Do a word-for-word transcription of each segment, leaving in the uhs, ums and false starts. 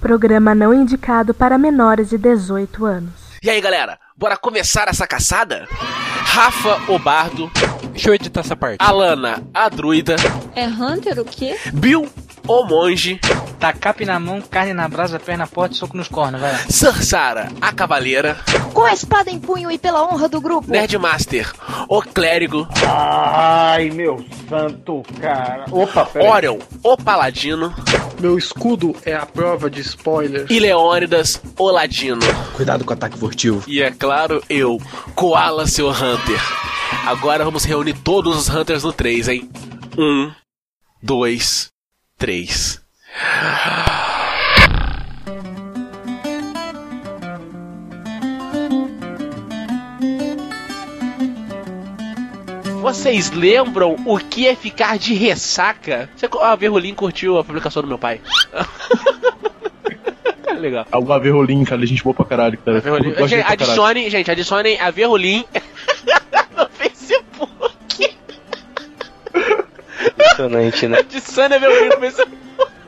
Programa não indicado para menores de dezoito anos. E aí, galera, bora começar essa caçada? Rafa, o bardo. Deixa eu editar essa parte. Alana, a druida. É Hunter o quê? Bill, o monge. Tacape na mão, carne na brasa, perna forte, soco nos cornos, vai lá. Sarsara, a cavaleira. Com a espada em punho e pela honra do grupo. Nerdmaster, o clérigo. Ai, meu santo, cara. Opa, peraí. Orion, o paladino. Meu escudo é a prova de spoilers. E Leônidas, o ladino. Cuidado com o ataque furtivo. E é claro, eu, Koala, seu Hunter. Agora vamos reunir todos os Hunters no três, hein? Um, dois, três. Vocês lembram o que é ficar de ressaca? Você, ah, a Verrolim curtiu a publicação do meu pai. Legal. A Verrolim, cara, a gente boa pra caralho, cara. Verrolim. Gente, adicione, gente, adicionem a Verrolim no Facebook. Impressionante, né? Adicione a Verrolim no Facebook.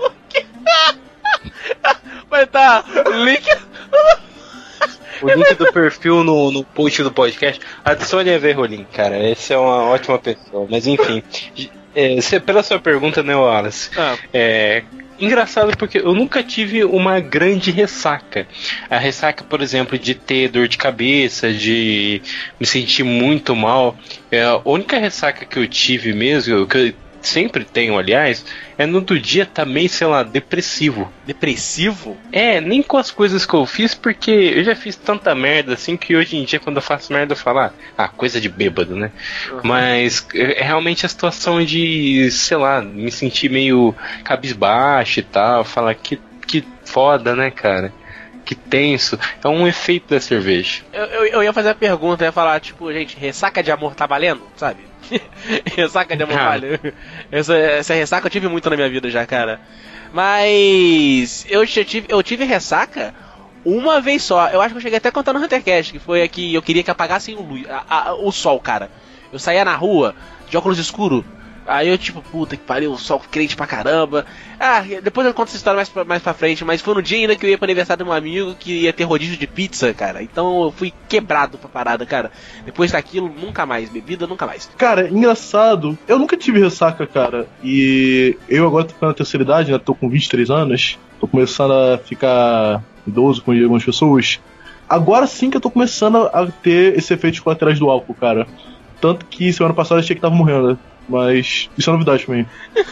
Vai estar link... O link do perfil no, no post do podcast. Adicione a Verrolim, cara. Essa é uma ótima pessoa. Mas enfim, é, se, pela sua pergunta, né, Wallace? Ah. É engraçado porque eu nunca tive uma grande ressaca. A ressaca, por exemplo, de ter dor de cabeça, de me sentir muito mal. É, a única ressaca que eu tive mesmo, que eu sempre tenho, aliás, é no do dia também, sei lá, depressivo. Depressivo? É, nem com as coisas que eu fiz, porque eu já fiz tanta merda assim que hoje em dia, quando eu faço merda, eu falo, ah, ah coisa de bêbado, né? Uhum. Mas é realmente a situação de, sei lá, me sentir meio cabisbaixo e tal, falar que, que foda, né, cara? Que tenso. É um efeito da cerveja. Eu, eu, eu ia fazer a pergunta, eu ia falar, tipo, gente, ressaca de amor tá valendo? Sabe? Ressaca de amor ah. valendo. Essa, essa ressaca eu tive muito na minha vida já, cara. Mas eu, eu, tive, eu tive ressaca uma vez só. Eu acho que eu cheguei até a contar no HunterCast, que foi aqui, eu queria que apagassem o, luz, a, a, o sol, cara. Eu saía na rua, de óculos escuros. Aí eu tipo, puta que pariu, o sol crente pra caramba. Ah, depois eu conto essa história mais pra, mais pra frente. Mas foi no dia ainda que eu ia pro aniversário de um amigo que ia ter rodízio de pizza, cara. Então eu fui quebrado pra parada, cara. Depois daquilo, nunca mais. Bebida, nunca mais. Cara, engraçado. Eu nunca tive ressaca, cara. E eu agora tô ficando na terceira idade, né? Tô com vinte e três anos. Tô começando a ficar idoso com algumas pessoas. Agora sim que eu tô começando a ter esse efeito colaterais do álcool, cara. Tanto que semana passada eu achei que tava morrendo. Mas isso é novidade pra mim.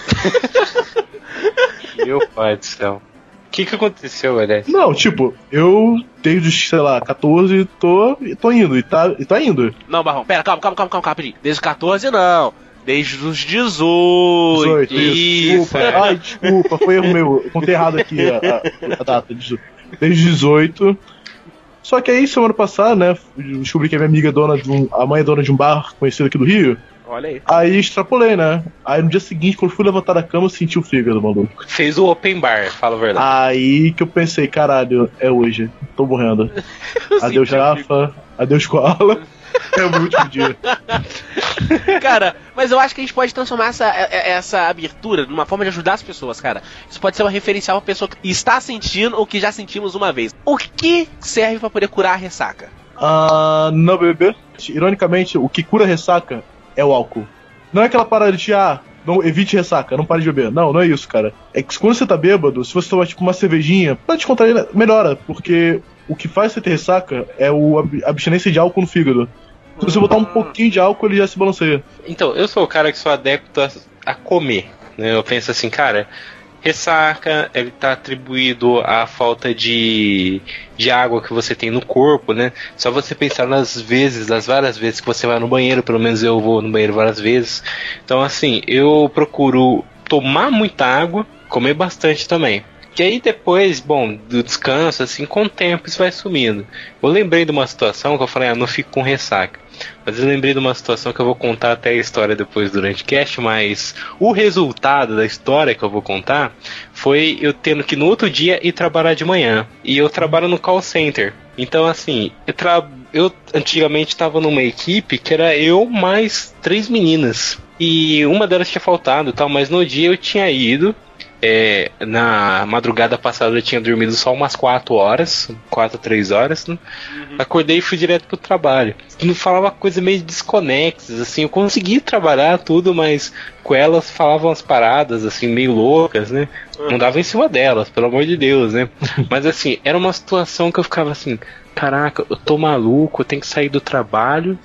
Meu pai do céu. O que que aconteceu, aliás? Não, tipo, eu desde os, sei lá, catorze tô, tô indo, e tá, e tá indo. Não, Barrão, pera, calma, calma, calma, calma, rapidinho. Desde os catorze não, desde os dezoito. dezoito, isso. isso. Desculpa, é. Ai, desculpa, foi erro meu, eu contei errado aqui a, a, a data. Desde dezoito. Só que aí, semana passada, né, descobri que a minha amiga é dona de um, a mãe é dona de um bar conhecido aqui do Rio. Olha aí. Aí extrapolei, né? Aí no dia seguinte, quando fui levantar da cama, eu senti o fígado, maluco. Fez o open bar, fala a verdade. Aí que eu pensei, caralho, é hoje. Tô morrendo. Adeus, Rafa. Adeus, Koala. É o meu último dia. Cara, mas eu acho que a gente pode transformar essa, essa abertura numa forma de ajudar as pessoas, cara. Isso pode ser uma referencial pra pessoa que está sentindo o que já sentimos uma vez. O que serve pra poder curar a ressaca? Ah, uh, não beber. Ironicamente, o que cura a ressaca é o álcool. Não é aquela parada de, ah, não, evite ressaca, não pare de beber. Não, não é isso, cara. É que quando você tá bêbado, se você tomar tipo uma cervejinha, pra te contrair, melhora, porque o que faz você ter ressaca é o, a abstinência de álcool no fígado. Se você botar um pouquinho de álcool, ele já se balanceia. Então, eu sou o cara que sou adepto a, a comer, né? Eu penso assim, cara, ressaca, ele tá atribuído à falta de, de água que você tem no corpo, né? Só você pensar nas vezes, nas várias vezes que você vai no banheiro, pelo menos eu vou no banheiro várias vezes. Então, assim, eu procuro tomar muita água, comer bastante também. Que aí depois, bom, do descanso, assim, com o tempo isso vai sumindo. Eu lembrei de uma situação que eu falei, ah, não fico com ressaca. Mas eu lembrei de uma situação que eu vou contar até a história depois durante o cast, mas o resultado da história que eu vou contar foi eu tendo que no outro dia ir trabalhar de manhã. E eu trabalho no call center. Então, assim, eu, tra... eu antigamente estava numa equipe que era eu mais três meninas. E uma delas tinha faltado e tal, mas no dia eu tinha ido. é, na madrugada passada eu tinha dormido só umas quatro horas, quatro, três horas, né? Uhum. Acordei e fui direto pro trabalho. Não falava coisa meio desconexas, assim, eu consegui trabalhar tudo, mas com elas falavam umas paradas, assim, meio loucas, né? Uhum. Não dava em cima delas, pelo amor de Deus, né? Mas assim, era uma situação que eu ficava assim, caraca, eu tô maluco, eu tenho que sair do trabalho,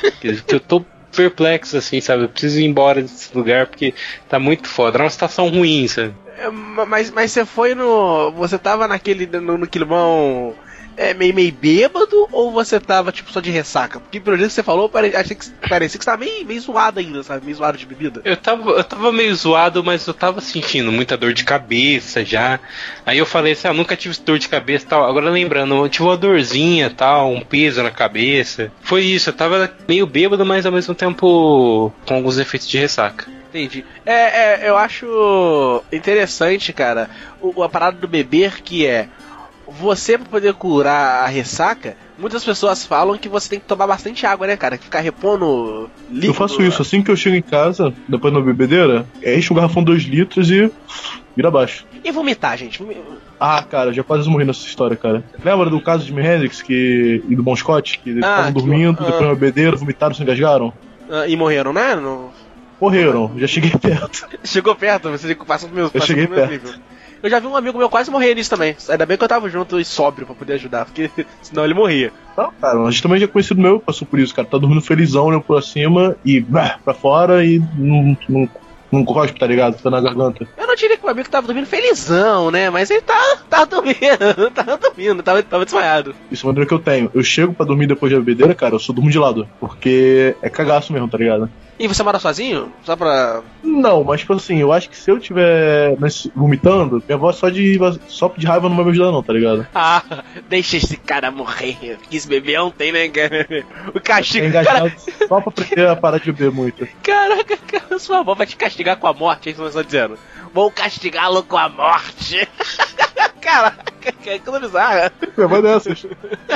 eu tô perplexo, assim, sabe? Eu preciso ir embora desse lugar porque tá muito foda. Era uma situação ruim, sabe? É, mas, mas você foi no... Você tava naquele... No, no climão... É, meio, meio bêbado ou você tava, tipo, só de ressaca? Porque pelo jeito que você falou, pare... achei que parecia que você tava meio, meio zoado ainda, sabe? Meio zoado de bebida. Eu tava, eu tava meio zoado, mas eu tava sentindo muita dor de cabeça já. Aí eu falei assim, ah, nunca tive dor de cabeça e tal. Agora lembrando, eu tive uma dorzinha e tal, um peso na cabeça. Foi isso, eu tava meio bêbado, mas ao mesmo tempo com alguns efeitos de ressaca. Entendi. É, é, eu acho interessante, cara, o, a parada do beber, que é... Você, pra poder curar a ressaca, muitas pessoas falam que você tem que tomar bastante água, né, cara? Que ficar repondo líquido. Eu faço isso, assim que eu chego em casa, depois da bebedeira, enche um garrafão dois litros e vira abaixo. E vomitar, gente? Ah, cara, já quase morri nessa história, cara. Lembra do caso de Jimi Hendrix que... e do Bon Scott? Que eles estavam ah, dormindo, que... depois da bebedeira, vomitaram, se engasgaram? Ah, e morreram, né? No... Morreram, já cheguei perto. Chegou perto? Você passou pro meu, eu cheguei pro meu perto. Nível. Eu já vi um amigo meu quase morrer nisso também. Ainda bem que eu tava junto e sóbrio pra poder ajudar, porque senão ele morria. Não, cara, a gente também já conhecido meu passou por isso, cara. Tá dormindo felizão, olhando pra cima e bah, pra fora e não, não, não cospe, tá ligado? Tá na garganta. Eu não diria que o amigo tava dormindo felizão, né? Mas ele tá, tá dormindo, tava dormindo, tava, tava desmaiado. Isso é uma maneira que eu tenho. Eu chego pra dormir depois da bebedeira, cara, eu só durmo de lado. Porque é cagaço mesmo, tá ligado? E você mora sozinho? Só pra... Não, mas tipo assim, eu acho que se eu tiver vomitando, minha avó só de, só de raiva não vai me ajudar não, tá ligado? Ah, deixa esse cara morrer. Quis beber ontem, né, cara? O castigo... Cara... Só pra aprender a parar de beber muito. Caraca, cara, sua avó vai te castigar com a morte, é isso que você tá dizendo? Vou castigá-lo com a morte. Caraca, que coisa bizarra. Minha avó é dessas.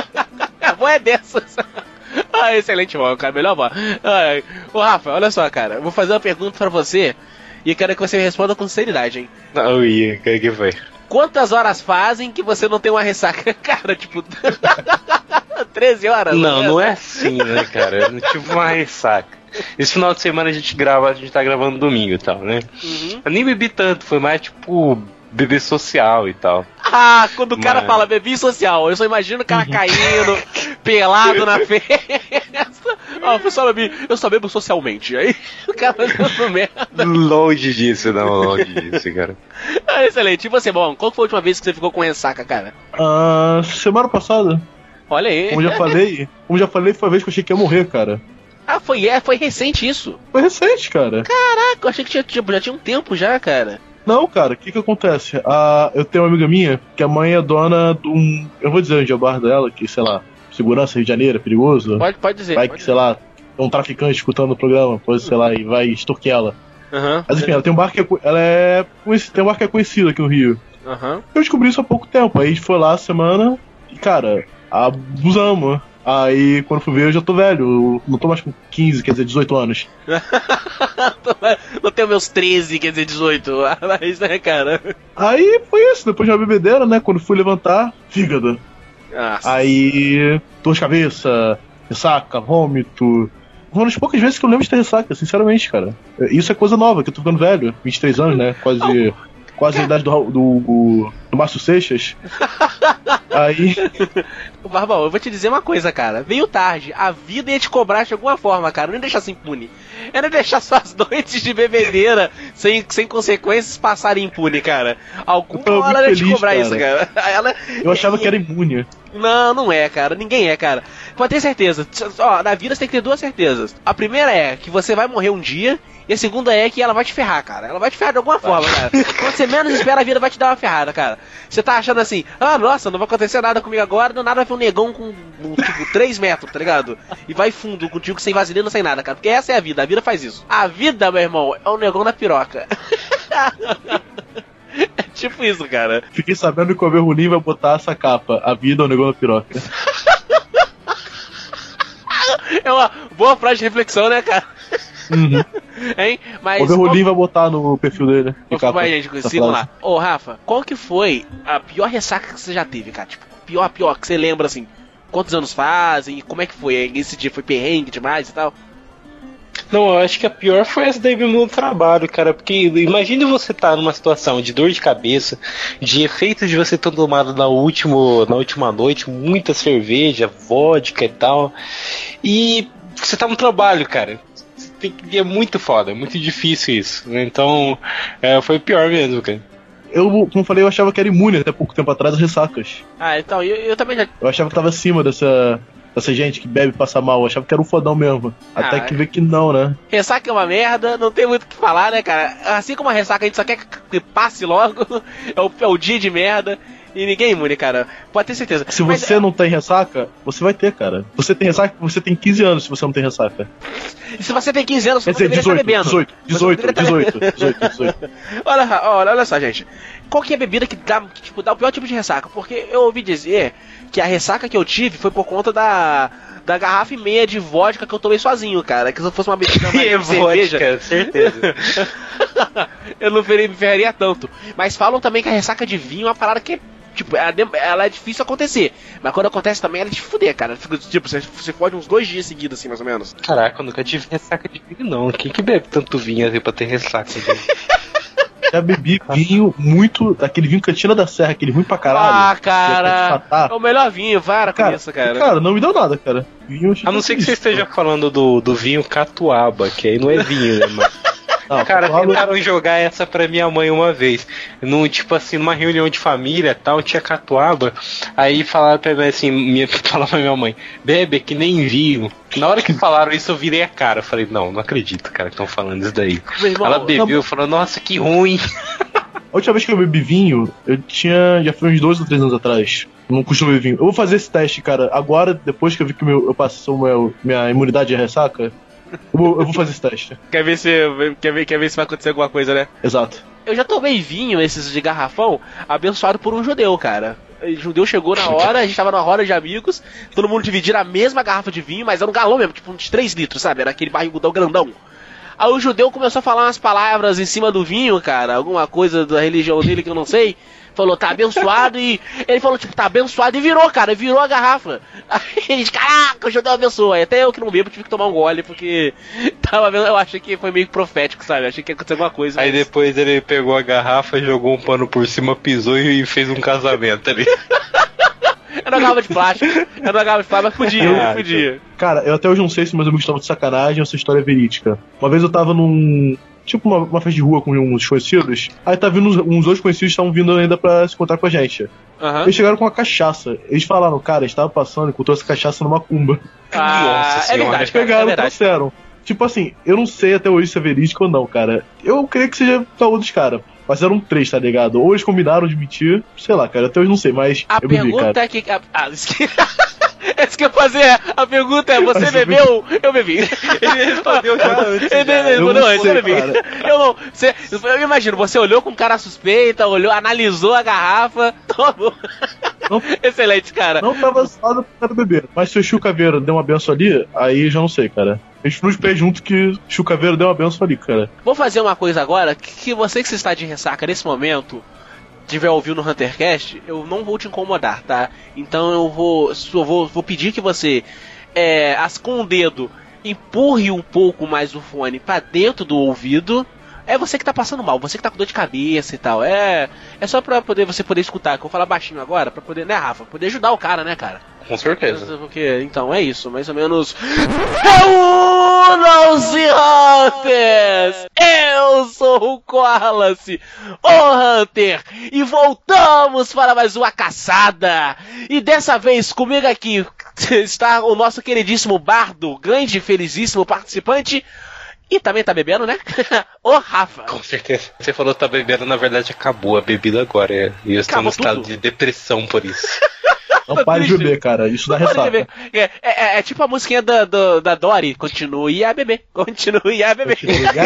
A avó é dessas. Ah, excelente vó, cara, melhor vó. Ah, ô Rafa, olha só, cara, eu vou fazer uma pergunta pra você e eu quero que você me responda com sinceridade, hein? Não, ia, o que que foi? Quantas horas fazem que você não tem uma ressaca? Cara, tipo... treze horas? Não, não é assim, né, cara? Eu não tive uma ressaca. Esse final de semana a gente grava, a gente tá gravando domingo e tal, né? Uhum. Eu nem bebi tanto, foi mais tipo... bebê social e tal. Ah, quando o cara Mas... fala bebê social, eu só imagino o cara caindo, pelado na festa. Ó, oh, eu só bebi, eu só bebo socialmente. Aí o cara dando merda. Longe disso, não, longe disso, cara. Ah, excelente. E você, bom, qual foi a última vez que você ficou com ressaca, cara? Ah, uh, semana passada. Olha aí. Como já falei, como já falei, foi a vez que eu achei que ia morrer, cara. Ah, foi, é, foi recente isso? Foi recente, cara. Caraca, eu achei que tinha, tipo, já tinha um tempo já, cara. Não, cara, o que que acontece? Ah, eu tenho uma amiga minha que a mãe é dona de um... Eu vou dizer onde é o bar dela, que, sei lá, segurança, Rio de Janeiro, é perigoso. Pode, pode dizer. Vai pode que, sei lá, é um traficante escutando o programa, pode, sei lá, e vai extorquir ela. Uhum. Mas enfim, ela tem um bar que é, ela é tem um bar que é conhecido aqui no Rio. Uhum. Eu descobri isso há pouco tempo, aí a gente foi lá a semana e, cara, abusamos. Aí, quando fui ver, eu já tô velho. Eu não tô mais com quinze, quer dizer, dezoito anos. Não tenho meus treze, quer dizer, dezoito. Mas, né, cara? Aí, foi isso. Depois de uma bebedeira, né? Quando fui levantar, fígado. Nossa. Aí, dor de cabeça, ressaca, vômito. Uma das poucas vezes que eu lembro de ter ressaca, sinceramente, cara. Isso é coisa nova, que eu tô ficando velho. vinte e três anos, né? Quase... Quase a idade do, do, do, do Márcio Seixas. Aí. Barbão, eu vou te dizer uma coisa, cara. Veio tarde. A vida ia te cobrar de alguma forma, cara. Não ia deixar assim impune. Ia não deixar suas noites de bebedeira sem, sem consequências passarem impune, cara. Alguma hora ela ia te cobrar cara. Isso, cara. Ela... Eu achava que era imune. Não, não é, cara. Ninguém é, cara. Pode ter certeza. Ó, na vida você tem que ter duas certezas. A primeira é que você vai morrer um dia. E a segunda é que ela vai te ferrar, cara. Ela vai te ferrar de alguma forma, cara. Quando você menos espera, a vida vai te dar uma ferrada, cara. Você tá achando assim, ah, nossa, não vai acontecer nada comigo agora, do nada vai ver um negão com, tipo, três metros, tá ligado? E vai fundo contigo, sem vaselina, sem nada, cara. Porque essa é a vida, a vida faz isso. A vida, meu irmão, é um negão na piroca. É tipo isso, cara. Fiquei sabendo que o Overrulim vai botar essa capa, a vida é um negão na piroca. É uma boa frase de reflexão, né, cara? Uhum. Hein? Mas. O Verrolim vai botar no perfil dele. Vai, gente, sigam lá. Ô, Rafa, qual que foi a pior ressaca que você já teve, cara? Tipo, pior, pior, que você lembra assim? Quantos anos fazem? Como é que foi? Esse dia foi perrengue demais e tal? Não, eu acho que a pior foi essa daí mesmo no trabalho, cara. Porque imagine você estar tá numa situação de dor de cabeça, de efeitos de você ter tomado na, último, na última noite muita cerveja, vodka e tal. E você tá no trabalho, cara. Tem que, é muito foda, é muito difícil isso. Então, é, foi pior mesmo, cara. Eu, como eu falei, eu achava que era imune até pouco tempo atrás às ressacas. Ah, então, eu, eu também já... Eu achava que tava acima dessa, dessa gente que bebe e passa mal. Eu achava que era um fodão mesmo. Até Ah, que vê que não, né? Ressaca é uma merda, não tem muito o que falar, né, cara? Assim como a ressaca, a gente só quer que passe logo. É o, é o dia de merda. E ninguém é imune, cara. Pode ter certeza. Se Mas, você não tem ressaca, você vai ter, cara. Você tem ressaca, você tem quinze anos se você não tem ressaca. se você tem quinze anos, você Quer não dizer, deveria dezoito, estar bebendo. dezoito, Você não dezoito, deveria dezoito, estar- dezoito, dezoito. olha, olha, olha só, gente. Qual que é a bebida que dá, que, tipo, dá o pior tipo de ressaca? Porque eu ouvi dizer que a ressaca que eu tive foi por conta da... Da garrafa e meia de vodka que eu tomei sozinho, cara. Que se eu fosse uma bebida mais de cerveja... Vodka, certeza. eu não me ferraria tanto. Mas falam também que a ressaca de vinho é uma parada que, tipo, ela, ela é difícil acontecer. Mas quando acontece também, ela é de fuder, cara. Tipo, você, você pode uns dois dias seguidos, assim, mais ou menos. Caraca, eu nunca tive ressaca de vinho, não. Quem que bebe tanto vinho assim pra ter ressaca? Já bebi vinho muito, daquele vinho Cantina da Serra, aquele ruim pra caralho. Ah, cara, é o melhor vinho, para com isso, cara. Cara, não me deu nada, cara. Vinho, a não ser que você esteja falando do, do vinho catuaba, que aí não é vinho, né, mas... Não, cara, catuaba... tentaram jogar essa pra minha mãe uma vez. Num, tipo assim, numa reunião de família e tal, tinha catuaba. Aí falaram pra mim assim, minha, falaram pra minha mãe, bebe que nem vinho. Na hora que falaram isso, eu virei a cara. Falei, não, não acredito, cara, que estão falando isso daí. Irmão, ela bebeu e falou, nossa, que ruim. A última vez que eu bebi vinho, eu tinha. Já foi uns dois ou três anos atrás. Não costumo beber vinho. Eu vou fazer esse teste, cara. Agora, depois que eu vi que meu, eu passou meu, minha imunidade de ressaca, eu vou, eu vou fazer esse teste. Quer ver se, quer ver, quer ver se vai acontecer alguma coisa, né? Exato. Eu já tomei vinho, esses de garrafão, abençoado por um judeu, cara. O judeu chegou na hora, a gente tava numa roda de amigos, todo mundo dividindo a mesma garrafa de vinho, mas era um galão mesmo, tipo uns três litros, sabe? Era aquele barrigudão grandão. Aí o judeu começou a falar umas palavras em cima do vinho, cara, alguma coisa da religião dele que eu não sei. Falou, tá abençoado, e ele falou, tipo, tá abençoado, e virou, cara, virou a garrafa. Aí a gente, caraca, o judeu abençoou. Aí até eu que não bebo tive que tomar um gole, porque tava vendo, eu achei que foi meio profético, sabe? Achei que ia acontecer alguma coisa. Aí mas... depois ele pegou a garrafa, jogou um pano por cima, pisou e fez um casamento ali. Era uma garrafa de plástico, era uma garrafa de plástico, mas podia, Ah, podia. Cara, eu até hoje não sei se meus amigos estavam de sacanagem ou se a história é verídica. Uma vez eu tava num... Tipo uma, uma festa de rua com uns conhecidos. Aí tá vindo uns, uns outros conhecidos estavam vindo ainda pra se encontrar com a gente. Uhum. Eles chegaram com uma cachaça. Eles falaram, cara, eles estavam passando e encontrou essa cachaça numa cumba. Ah, Nossa é senhora. verdade, Eles pegaram é e verdade. trouxeram. Tipo assim, eu não sei até hoje se é verídico ou não, cara. Eu creio que seja caô dos caras. Mas eram três, tá ligado? Ou eles combinaram de mentir, sei lá, cara, até hoje não sei, mas A eu bebi, pergunta cara. é que... Ah, isso que... Isso que eu ia fazer, a pergunta é, você Mas eu bebeu? Eu bebi. Ele respondeu já antes. Ele já. respondeu Eu não antes, sei, eu bebi. cara. Eu não, você, eu imagino, você olhou com cara suspeita, olhou, analisou a garrafa, tomou. Não. Excelente, cara. Não tava só pro beber. Mas se o Chucaveiro deu uma benção ali, aí já não sei, cara. A gente nos pés junto que o Chucaveiro deu uma benção ali, cara. Vou fazer uma coisa agora, que, que você que está de ressaca nesse momento, tiver ouvindo no HunterCast, eu não vou te incomodar, tá? Então eu vou, eu vou, vou pedir que você, é, as, com o dedo, empurre um pouco mais o fone pra dentro do ouvido. É você que tá passando mal, você que tá com dor de cabeça e tal. É, é só pra poder, você poder escutar, que eu vou falar baixinho agora, pra poder, né, Rafa? Poder ajudar o cara, né, cara? Com certeza. Porque, então, é isso, mais ou menos. Reúnam-se, Hunters! Eu sou o Koalace, o Hunter, e voltamos para mais uma caçada! E dessa vez, comigo aqui está o nosso queridíssimo Bardo, grande e felizíssimo participante. E também tá bebendo, né? O Rafa. Com certeza. Você falou que tá bebendo, na verdade acabou a bebida agora. É. E eu estou Acabou no estado tudo? de depressão por isso. Não pare de beber, cara. Isso dá Não pode ressaca. beber. É, é, é tipo a musiquinha da, do, da Dory. Continue a beber. Continue a beber.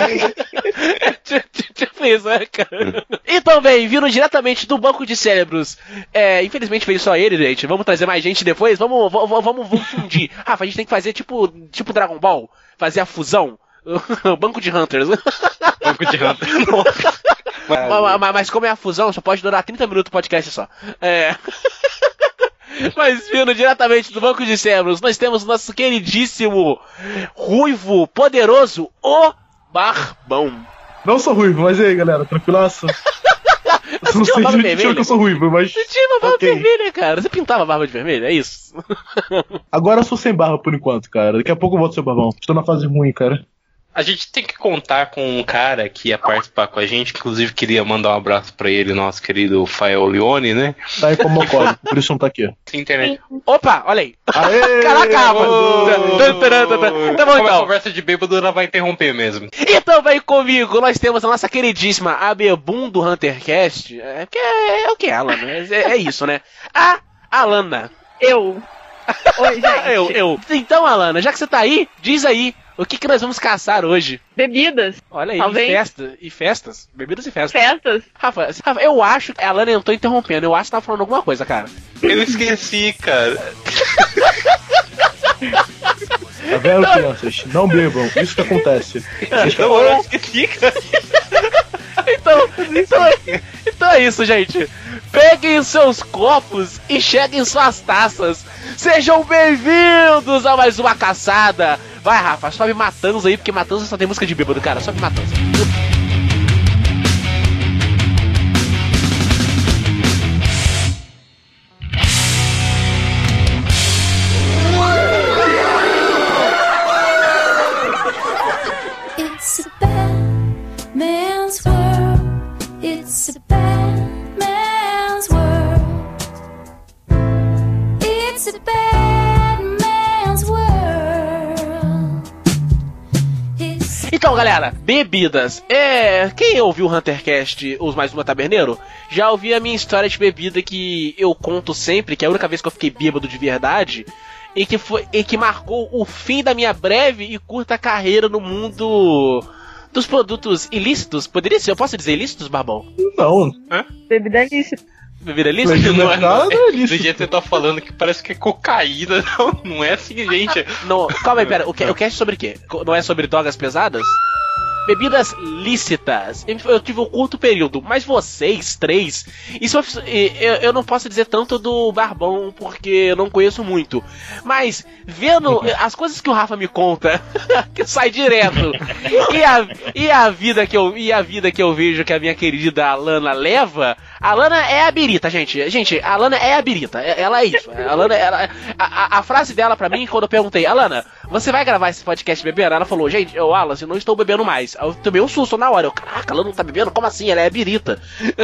É tipo- tipo isso, né, cara? E também, vindo diretamente do banco de cérebros. É, infelizmente veio só ele, gente. Vamos trazer mais gente depois. Vamos, vamos, vamos, vamos fundir. Rafa, a gente tem que fazer tipo, tipo Dragon Ball. Fazer a fusão O banco de Hunters. Banco de Hunters. mas, mas, mas como é a fusão, só pode durar trinta minutos o podcast só. É. Mas vindo diretamente do Banco de Cérebros, nós temos o nosso queridíssimo, ruivo, poderoso, o Barbão. Não sou ruivo, mas e aí, galera, tranquilaço? Eu não sei direito que eu sou ruivo, mas... Você tinha uma barba okay. vermelha, cara. Você pintava a barba de vermelho, é isso? Agora eu sou sem barba por enquanto, cara. Daqui a pouco eu volto ser barbão. Estou na fase ruim, cara. A gente tem que contar com um cara que ia participar com a gente, inclusive queria mandar um abraço pra ele, nosso querido Fael Leone, né? Tá aí como código, por isso não tá aqui. Internet. Opa, olha aí. Aê, caraca, tá bom então. A então. conversa de bêbado ela vai interromper mesmo. Então vem comigo, nós temos a nossa queridíssima Abebum do HunterCast. É, que é, é o que é, Alana? É, é isso, né? A Alana. Eu. Oi, gente. eu, eu. Então, Alana, já que você tá aí, diz aí. O que, que nós vamos caçar hoje? Bebidas. Olha aí, talvez. E festa, e festas. Bebidas e festas. Festas. Rafa, Rafa, eu acho que a Alana entrou interrompendo. Eu acho que você tava falando alguma coisa, cara. Eu esqueci, cara. Tá vendo, crianças? Não bebam. Isso que acontece. Então, eu esqueci, cara. Então, então, é, então é isso, gente. Peguem seus copos e cheguem suas taças. Sejam bem-vindos a mais uma caçada. Vai, Rafa, sobe Matanza aí, porque Matanza só tem música de bêbado, cara. Sobe Matanza. It's a bad man's world. It's a bad man's world. It's a bad man's world. Então, galera, bebidas. É. Quem ouviu o HunterCast, os mais uma taberneiro, já ouviu a minha história de bebida que eu conto sempre, que é a única vez que eu fiquei bêbado de verdade. E que, foi, e que marcou o fim da minha breve e curta carreira no mundo dos produtos ilícitos. Poderia ser? Eu posso dizer ilícitos, Barbão? Não. Hã? Bebida ilícita. Bebida ilícita? Não, não, não é ilícito. Do jeito que você tá falando que parece que é cocaína. Não, não é assim, gente. Não, calma aí, pera. O, que, o cast é sobre o quê? Não é sobre drogas pesadas? Bebidas lícitas. Eu tive um curto período, mas vocês três, isso eu, eu não posso dizer tanto do Barbão porque eu não conheço muito, mas vendo as coisas que o Rafa me conta, que sai direto, e a, e a vida que eu e a vida que eu vejo que a minha querida Alana leva. A Alana é a birita, gente. Gente, a Alana é a birita. Ela é isso. A Alana, ela, a, a, a frase dela pra mim, quando eu perguntei, Alana, você vai gravar esse podcast bebendo? Ela falou, gente, eu, Wallace, eu não estou bebendo mais. Eu tomei um susto na hora. Eu, caraca, ela não tá bebendo? Como assim? Ela é birita.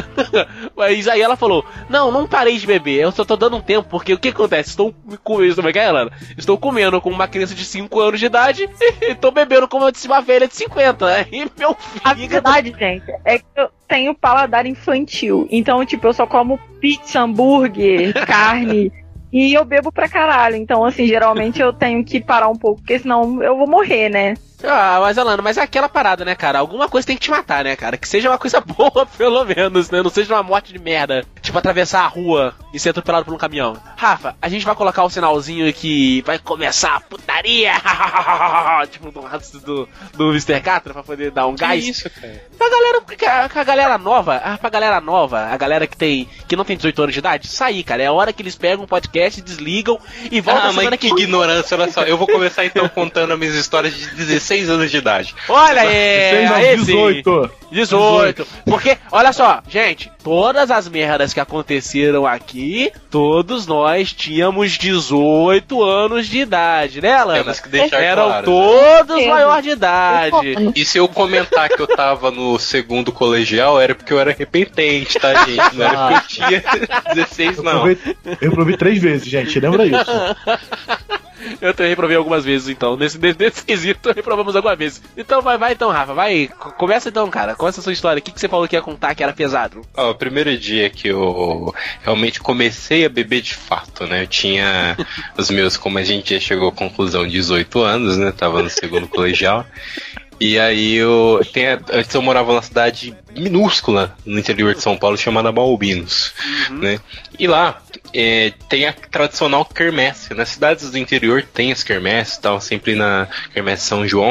Mas aí ela falou, não, não parei de beber. Eu só tô dando um tempo, porque o que acontece? Estou comendo, como é que é, Alana? Estou comendo com uma criança de cinco anos de idade e tô bebendo como eu disse uma velha de cinquenta. E meu filho... A verdade, gente, é que eu tenho paladar infantil. Então, tipo, eu só como pizza, hambúrguer, carne... E eu bebo pra caralho, então assim, geralmente eu tenho que parar um pouco, porque senão eu vou morrer, né? Ah, mas Alana, mas é aquela parada, né, cara? Alguma coisa tem que te matar, né, cara? Que seja uma coisa boa, pelo menos, né? Não seja uma morte de merda. Tipo, atravessar a rua e ser atropelado por um caminhão. Rafa, a gente vai colocar o sinalzinho que vai começar a putaria. Tipo, do, do, do mister Catra, pra poder dar um Que gás. isso, cara? Pra galera, pra, pra galera nova, ah, pra galera nova, a galera que tem, que não tem dezoito anos de idade, sair, cara. É a hora que eles pegam um podcast, desligam e voltam Ah, a semana mas que que... ignorância, olha só. Eu vou começar então contando as minhas histórias de dezesseis anos de idade. Olha aí, aí sim. dezoito. dezoito. Porque, olha só, gente, todas as merdas que aconteceram aqui, todos nós tínhamos dezoito anos de idade, né, Alana? Temos que deixar Eram claro, todos né? maiores de idade. E se eu comentar que eu tava no segundo colegial, era porque eu era repetente, tá, gente? Não era porque eu tinha dezesseis, Eu não. provei, eu provei três vezes, gente. Lembra isso? Eu também reprovei algumas vezes, então. Nesse, nesse, nesse quesito, reprovamos algumas vezes. Então, vai, vai então, Rafa. Vai. Começa então, cara. Começa a sua história. O que, que você falou que ia contar que era pesado? Ó, o primeiro dia que eu realmente comecei a beber de fato, né? Eu tinha os meus, como a gente já chegou à conclusão, dezoito anos, né? Tava no segundo colegial. E aí eu... Tem, antes eu morava numa cidade minúscula no interior de São Paulo chamada Malbinos, uhum. né? E lá é, tem a tradicional quermesse. Nas cidades do interior tem as quermesses, tal, sempre na quermesse São João.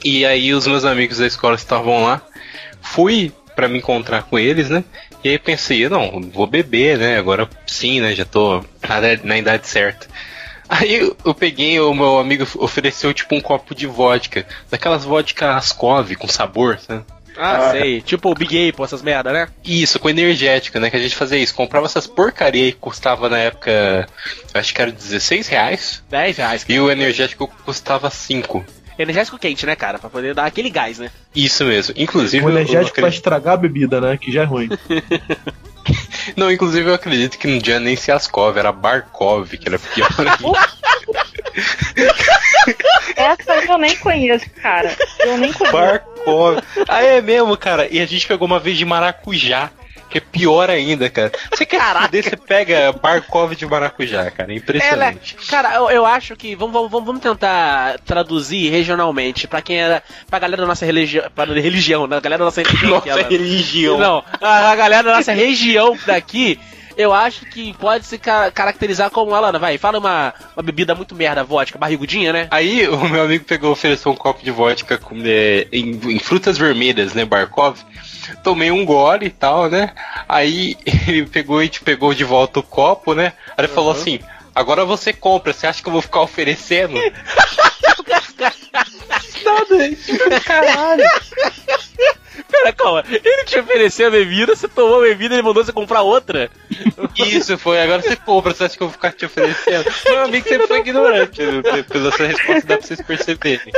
E aí os meus amigos da escola estavam lá. Fui pra me encontrar com eles, né? E aí pensei, não, vou beber, né? Agora sim, né? Já tô na, na idade certa. Aí eu peguei, o meu amigo ofereceu tipo um copo de vodka. Daquelas vodka Ascov com sabor, né? Ah, ah, sei. Tipo o Big Apple, essas merda, né? Isso, com energética, né? Que a gente fazia isso. Comprava essas porcaria que custava na época, acho que era dezesseis reais. dez reais. Cara. E o energético custava cinco. Energético quente, né, cara? Pra poder dar aquele gás, né? Isso mesmo. Inclusive... O energético acredito... pra estragar a bebida, né? Que já é ruim. Não, inclusive eu acredito que não tinha nem Ascov, era Barkov, que era pior ainda. Essa eu nem conheço, cara. Eu nem conheço. Barkov. Ah, é mesmo, cara. E a gente pegou uma vez de maracujá, que é pior ainda, cara. Você quer fuder, você pega Barkov de maracujá, cara. É impressionante. É, cara, eu, eu acho que vamos, vamos, vamos tentar traduzir regionalmente pra quem era. Pra galera da nossa religião. Pra religião, né? Galera da nossa religião. Nossa ela, religião. Não, a, a galera da nossa região daqui. Eu acho que pode se ca- caracterizar como Alana, vai, fala uma, uma bebida muito merda, vodka, barrigudinha, né? Aí o meu amigo pegou, ofereceu um copo de vodka com, é, em, em frutas vermelhas, né, Barkov. Tomei um gole e tal, né? Aí ele pegou e te pegou de volta o copo, né? Aí ele uhum. falou assim, agora você compra, você acha que eu vou ficar oferecendo? Nada, isso, caralho. Pera, calma, ele te ofereceu a bebida, você tomou a bebida e ele mandou você comprar outra? Isso, foi, agora você compra, você acha que eu vou ficar te oferecendo? Meu amigo sempre foi ignorante, pela sua resposta dá pra vocês perceberem.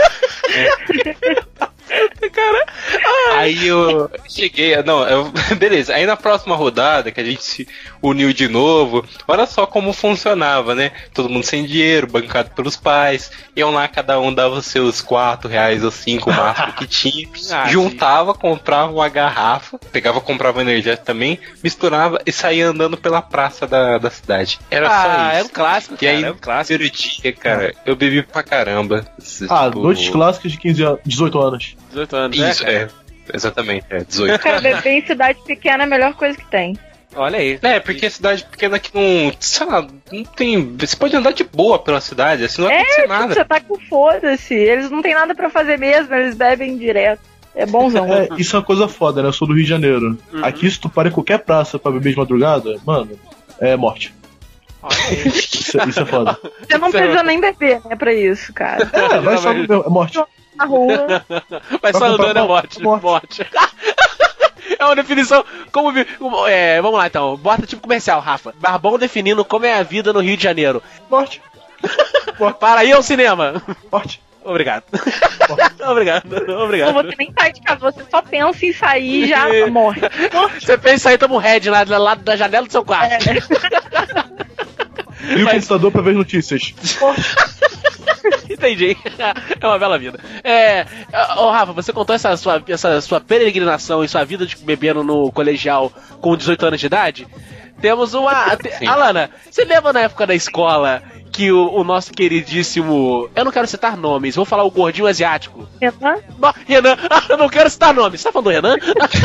É. Cara, aí eu cheguei, não, eu, beleza, aí na próxima rodada que a gente se uniu de novo, olha só como funcionava, né? Todo mundo sem dinheiro, bancado pelos pais, iam lá, cada um dava os seus quatro reais ou cinco, o máximo que tinha, ah, juntava, sim. comprava uma garrafa, pegava, comprava energético também, misturava e saía andando pela praça da, da cidade. Era ah, só isso. É um clássico, e aí, cara, é um clássico. No dia, cara, eu bebi pra caramba. Ah, tipo... noites clássicas de quinze anos, dezoito anos. dezoito anos, Isso, né, é. Exatamente, é, dezoito. Cara, beber em cidade pequena é a melhor coisa que tem. Olha aí. É, porque a cidade pequena que não, sei lá, não tem... Você pode andar de boa pela cidade, assim, não vai acontecer é, nada. Você tá com foda-se, eles não tem nada pra fazer mesmo, eles bebem direto. É bonzão. É, isso é uma coisa foda, né? Eu sou do Rio de Janeiro. Uhum. Aqui, se tu para em qualquer praça pra beber de madrugada, mano, é morte. Isso, isso é foda. Você não precisa nem beber, né, pra isso, cara. É, vai só beber, é morte. Na rua. Vai só andando, é morte. Morte. morte. É uma definição. Como, como é, vamos lá então. Bota tipo comercial, Rafa. Barbão definindo como é a vida no Rio de Janeiro. Morte. Morte. Para aí ao cinema. Morte. Obrigado. obrigado. Obrigado. Você nem sai de casa, você só pensa em sair e já morre. Você pensa em sair, toma um head lá do lado da janela do seu quarto. É. E o Mas... computador pra ver notícias. Entendi. É uma bela vida. É. Ô, Rafa, você contou essa sua, essa sua peregrinação e sua vida de bebendo no colegial com dezoito anos de idade? Temos uma. Sim. Alana, você lembra na época da escola que o, o nosso queridíssimo. Eu não quero citar nomes, vou falar o gordinho asiático. Renan? No, Renan, eu não quero citar nomes. Você tá falando do Renan?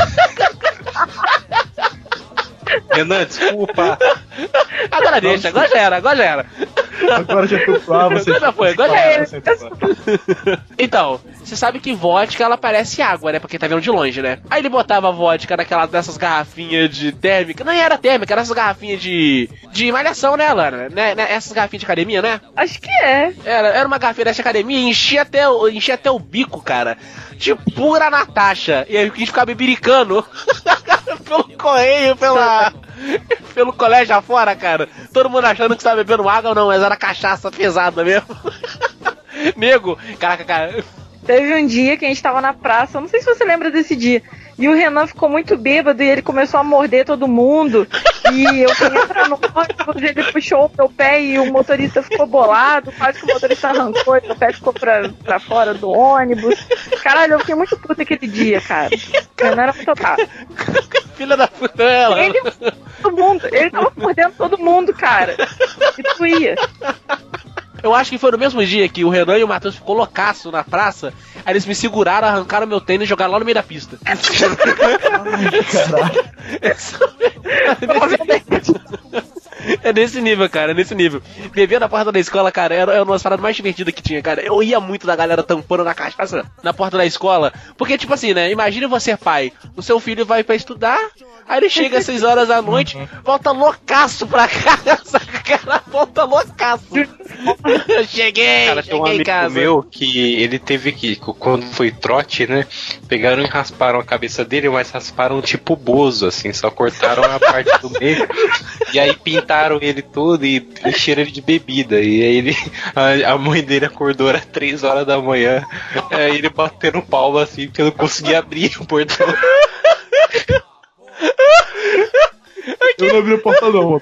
Renan, desculpa. Agora deixa, agora já era, agora já era. Agora já foi pro ar, você já foi, agora já era. Então, você sabe que vodka ela parece água, né? Pra quem tá vendo de longe, né? Aí ele botava vodka naquela dessas garrafinhas de térmica. Não era térmica, era essas garrafinhas de. de malhação, né, Lana? Né? Essas garrafinhas de academia, né? Acho que é. Era, era uma garrafinha dessa academia e enchia até, o, enchia até o bico, cara. De pura Natasha. E aí a gente ficava bebiricando pelo correio, pela. pelo colégio afora, cara. Todo mundo achando que você tava bebendo água ou não, mas era cachaça pesada mesmo. Nego, caraca, cara. Teve um dia que a gente tava na praça, eu não sei se você lembra desse dia, e o Renan ficou muito bêbado e ele começou a morder todo mundo, e eu fui entrar no ônibus, ele puxou o meu pé e o motorista ficou bolado, quase que o motorista arrancou e meu pé ficou pra, pra fora do ônibus. Caralho, eu fiquei muito puta aquele dia, cara. O Renan era muito otário. Filha da puta, ela. Ele, todo mundo, ele tava mordendo todo mundo, cara. E tu ia. Eu acho que foi no mesmo dia que o Renan e o Matheus ficou loucaço na praça. Aí eles me seguraram, arrancaram meu tênis e jogaram lá no meio da pista. Ai, caralho. É nesse nível, cara, é nesse nível. Beber na porta da escola, cara, era, era uma das paradas mais divertidas que tinha, cara. Eu ia muito da galera tampando na cachaça na porta da escola. Porque, tipo assim, né? Imagina você, pai, o seu filho vai pra estudar, aí ele chega às seis horas da noite, volta loucaço pra casa, cara, volta loucaço. Eu cheguei, cara, tem um cheguei em amigo casa. meu que ele teve que, quando foi trote, né? Pegaram e rasparam a cabeça dele, mas rasparam tipo bozo, assim, só cortaram a parte do meio. E aí pintaram ele todo e encheram ele de bebida. E aí ele, a, a mãe dele acordou às três horas da manhã. Aí ele batendo palma assim, porque eu não conseguia abrir o portão. Eu não abri a porta não.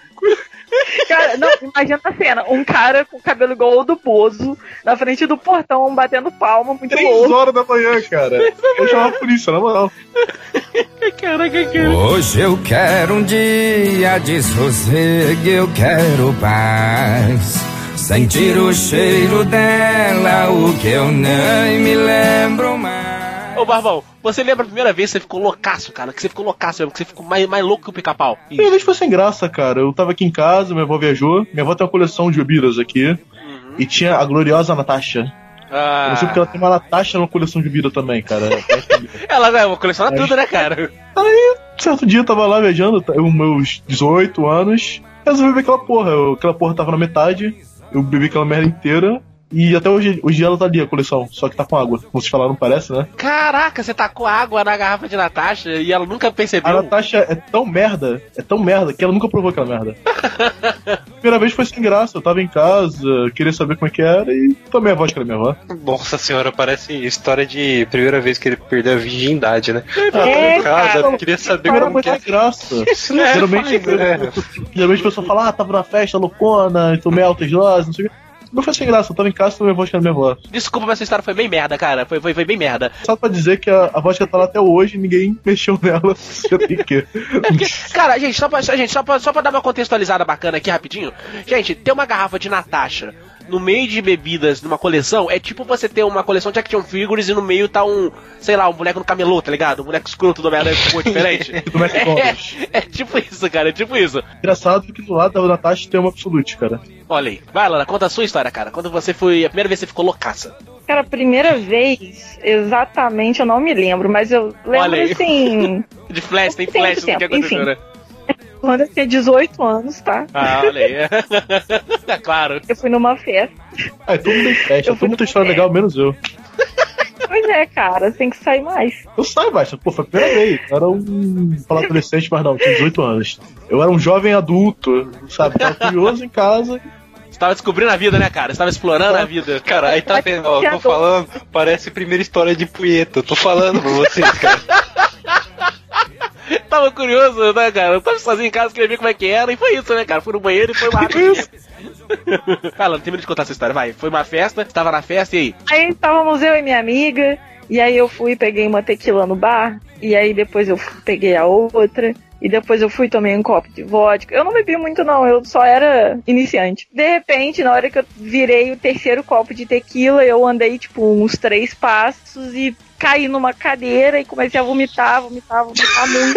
Cara, não, imagina a cena, um cara com o cabelo igual o do Bozo, na frente do portão, batendo palma, muito Três louco. horas da manhã, cara. Eu chamava a polícia, na moral. Caraca, cara. Hoje eu quero um dia de sossego, eu quero paz. Sentir o cheiro dela, o que eu nem me lembro mais. Ô, Barbão, você lembra a primeira vez que você ficou loucaço, cara? Que você ficou loucaço, que você ficou mais, mais louco que o pica-pau? A primeira vez foi sem graça, cara. Eu tava aqui em casa, minha avó viajou. Minha avó tem uma coleção de bebidas aqui. Uhum. E tinha a gloriosa Natasha. Ah. Eu não sei porque ela tem uma Natasha numa coleção de bebida também, cara. Ela é, coleciona tudo, né, cara? Aí, certo dia eu tava lá viajando, eu, meus dezoito anos, resolvi beber aquela porra. Eu, aquela porra tava na metade, eu bebi aquela merda inteira. E até hoje, hoje ela tá ali, a coleção, só que tá com água. Como vocês falaram, não parece, né? Caraca, você tacou água na garrafa de Natasha e ela nunca percebeu? A Natasha é tão merda, é tão merda, que ela nunca provou aquela merda. Primeira vez foi sem graça, eu tava em casa, queria saber como é que era e tomei a vodka da minha avó. Nossa senhora, parece história de primeira vez que ele perdeu a virgindade, né? É, ah, tava em casa, cara, queria saber para como que é. graça. Isso não é geralmente, faz, né? geralmente a pessoa fala, ah, tava na festa loucona, tomei altas doses, não sei o que. Não foi sem graça, eu tava em casa e tomei a vodka da minha avó. Desculpa, mas essa história foi bem merda, cara. Foi, foi, foi bem merda. Só pra dizer que a, a vodka tá lá até hoje e ninguém mexeu nela. Eu tenho que... Cara, gente, só pra, gente só, pra, só pra dar uma contextualizada bacana aqui rapidinho. Gente, ter uma garrafa de Natasha no meio de bebidas numa coleção é tipo você ter uma coleção de action figures e no meio tá um, sei lá, um boneco no camelô, tá ligado? Um boneco escroto do Homem-Aranha com cor diferente. é, é tipo isso, cara, é tipo isso. Engraçado que do lado da Natasha tem uma Absolute, cara. Olha aí. Vai, Lana, conta a sua história, cara. Quando você foi, a primeira vez que você ficou loucaça. Cara, a primeira vez, exatamente, eu não me lembro, mas eu lembro assim... De flash, tem flash do que aconteceu, né? Quando eu tinha dezoito anos, tá? Ah, olha aí. É claro. Eu fui numa festa. Ah, todo mundo tem festa, todo mundo tem história legal, menos eu. Pois é, cara, tem que sair mais. Eu saio mais, pô, foi a primeira vez. Eu era um falar adolescente, mas não, tinha dezoito anos. Eu era um jovem adulto, sabe? Tava curioso em casa. Você tava descobrindo a vida, né, cara? Você tava explorando a vida. Cara, aí tá vendo, ó, eu tô falando, parece primeira história de punheta. Eu tô falando pra vocês, cara. Tava curioso, né, cara? Eu tava sozinho em casa, queria ver como é que era, e foi isso, né, cara? Fui no banheiro e foi lá. Fala, não termina de contar essa história, vai. Foi uma festa, tava na festa, e aí? Aí estávamos eu e minha amiga, e aí eu fui e peguei uma tequila no bar, e aí depois eu peguei a outra, e depois eu fui e tomei um copo de vodka. Eu não bebi muito não, eu só era iniciante. De repente, na hora que eu virei o terceiro copo de tequila, eu andei tipo uns três passos e caí numa cadeira e comecei a vomitar, vomitar, vomitar muito.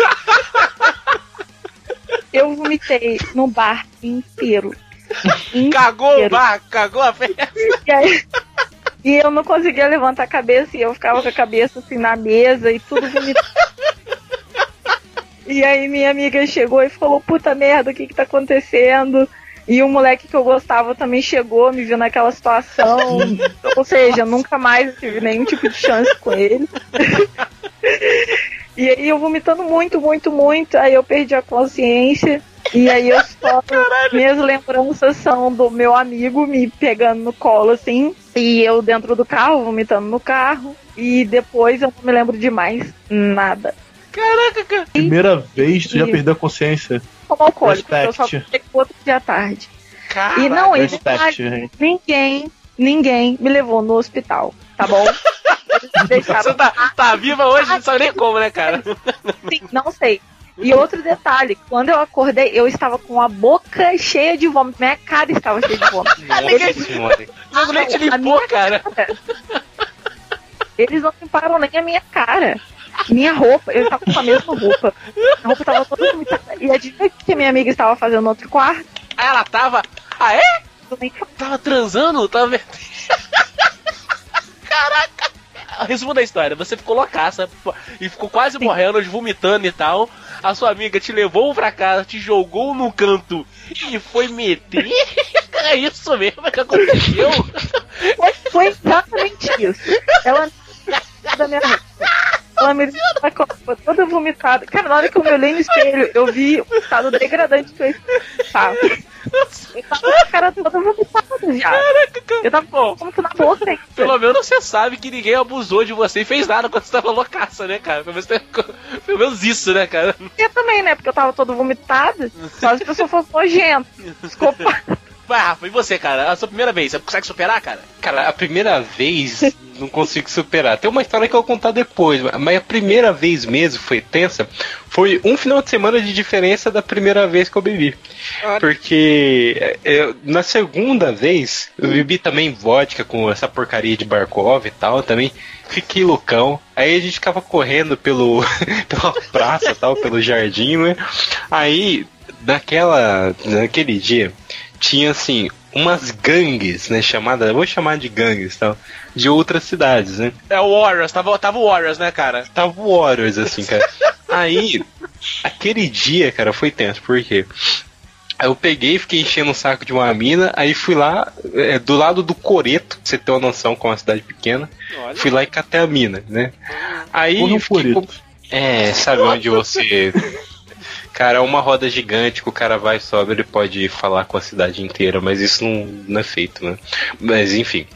Eu vomitei no bar inteiro. inteiro. Cagou o bar, cagou a festa. E, aí, e eu não conseguia levantar a cabeça e eu ficava com a cabeça assim na mesa e tudo vomitando. E aí minha amiga chegou e falou, puta merda, o que que tá acontecendo? E o moleque que eu gostava também chegou, me viu naquela situação. Ou seja, nunca mais tive nenhum tipo de chance com ele. E aí eu vomitando muito, muito, muito. Aí eu perdi a consciência. E aí eu só... Caralho. Minhas lembranças são do meu amigo me pegando no colo, assim. E eu dentro do carro, vomitando no carro. E depois eu não me lembro de mais nada. Caraca, cara. Primeira vez tu já perdeu a consciência. Como alcoólico, eu só fiquei outro dia à tarde. Caraca. E não, e Respect, ninguém, ninguém me levou no hospital, tá bom? Você tá, tá viva hoje, não sabe nem como, né, cara? Sim, não sei. E outro detalhe, quando eu acordei, eu estava com a boca cheia de vômito. Minha cara estava cheia de vômito. Eles... Não, nem te limpou, cara. cara. Eles não limparam nem a minha cara. Minha roupa, eu estava com a mesma roupa. A roupa estava toda vomitada. E adivinha o que a minha amiga estava fazendo no outro quarto? Aí ela tava... Ah, é? Tava transando? Tava... Caraca! Resumo da história, você ficou loucaça e ficou quase Sim. morrendo, vomitando e tal. A sua amiga te levou pra casa, te jogou no canto e foi meter. É isso mesmo que aconteceu? Foi exatamente isso. Ela da minha ela me sacou toda vomitada. Cara, na hora que eu me olhei no espelho, eu vi o estado degradante que eu estava. Eu tava com a cara toda vomitada já. Caraca, eu tava com como na boca, hein? Pelo menos você sabe que ninguém abusou de você e fez nada quando você tava loucaça, né, cara? Pelo menos, pelo menos isso, né, cara? Eu também, né? Porque eu tava todo vomitada. Só as pessoas fossem nojentas. Desculpa. Vai, Rafa, e você, cara? A sua primeira vez, você consegue superar, cara? Cara, a primeira vez não consigo superar. Tem uma história que eu vou contar depois, mas a primeira vez mesmo foi tensa. Foi um final de semana de diferença da primeira vez que eu bebi. Ah. Porque eu, na segunda vez, eu bebi também vodka com essa porcaria de Barkov e tal, também fiquei loucão. Aí a gente ficava correndo pelo, pela praça e tal, pelo jardim, né? Aí, naquela, naquele dia... tinha assim umas gangues, né, chamadas, eu vou chamar de gangues, tal, de outras cidades, né? É o Warriors, tava, tava o Warriors, né, cara? Tava o Warriors, assim, cara. Aí, aquele dia, cara, foi tenso, por quê? Aí eu peguei, fiquei enchendo o saco de uma mina, aí fui lá, é, do lado do Coreto, pra você ter uma noção com uma cidade pequena, Olha. Fui lá e catei a mina, né? Aí eu fiquei, é, sabe onde você... Cara, uma roda gigante que o cara vai e sobe, ele pode falar com a cidade inteira, mas isso não, não é feito, né? Mas enfim,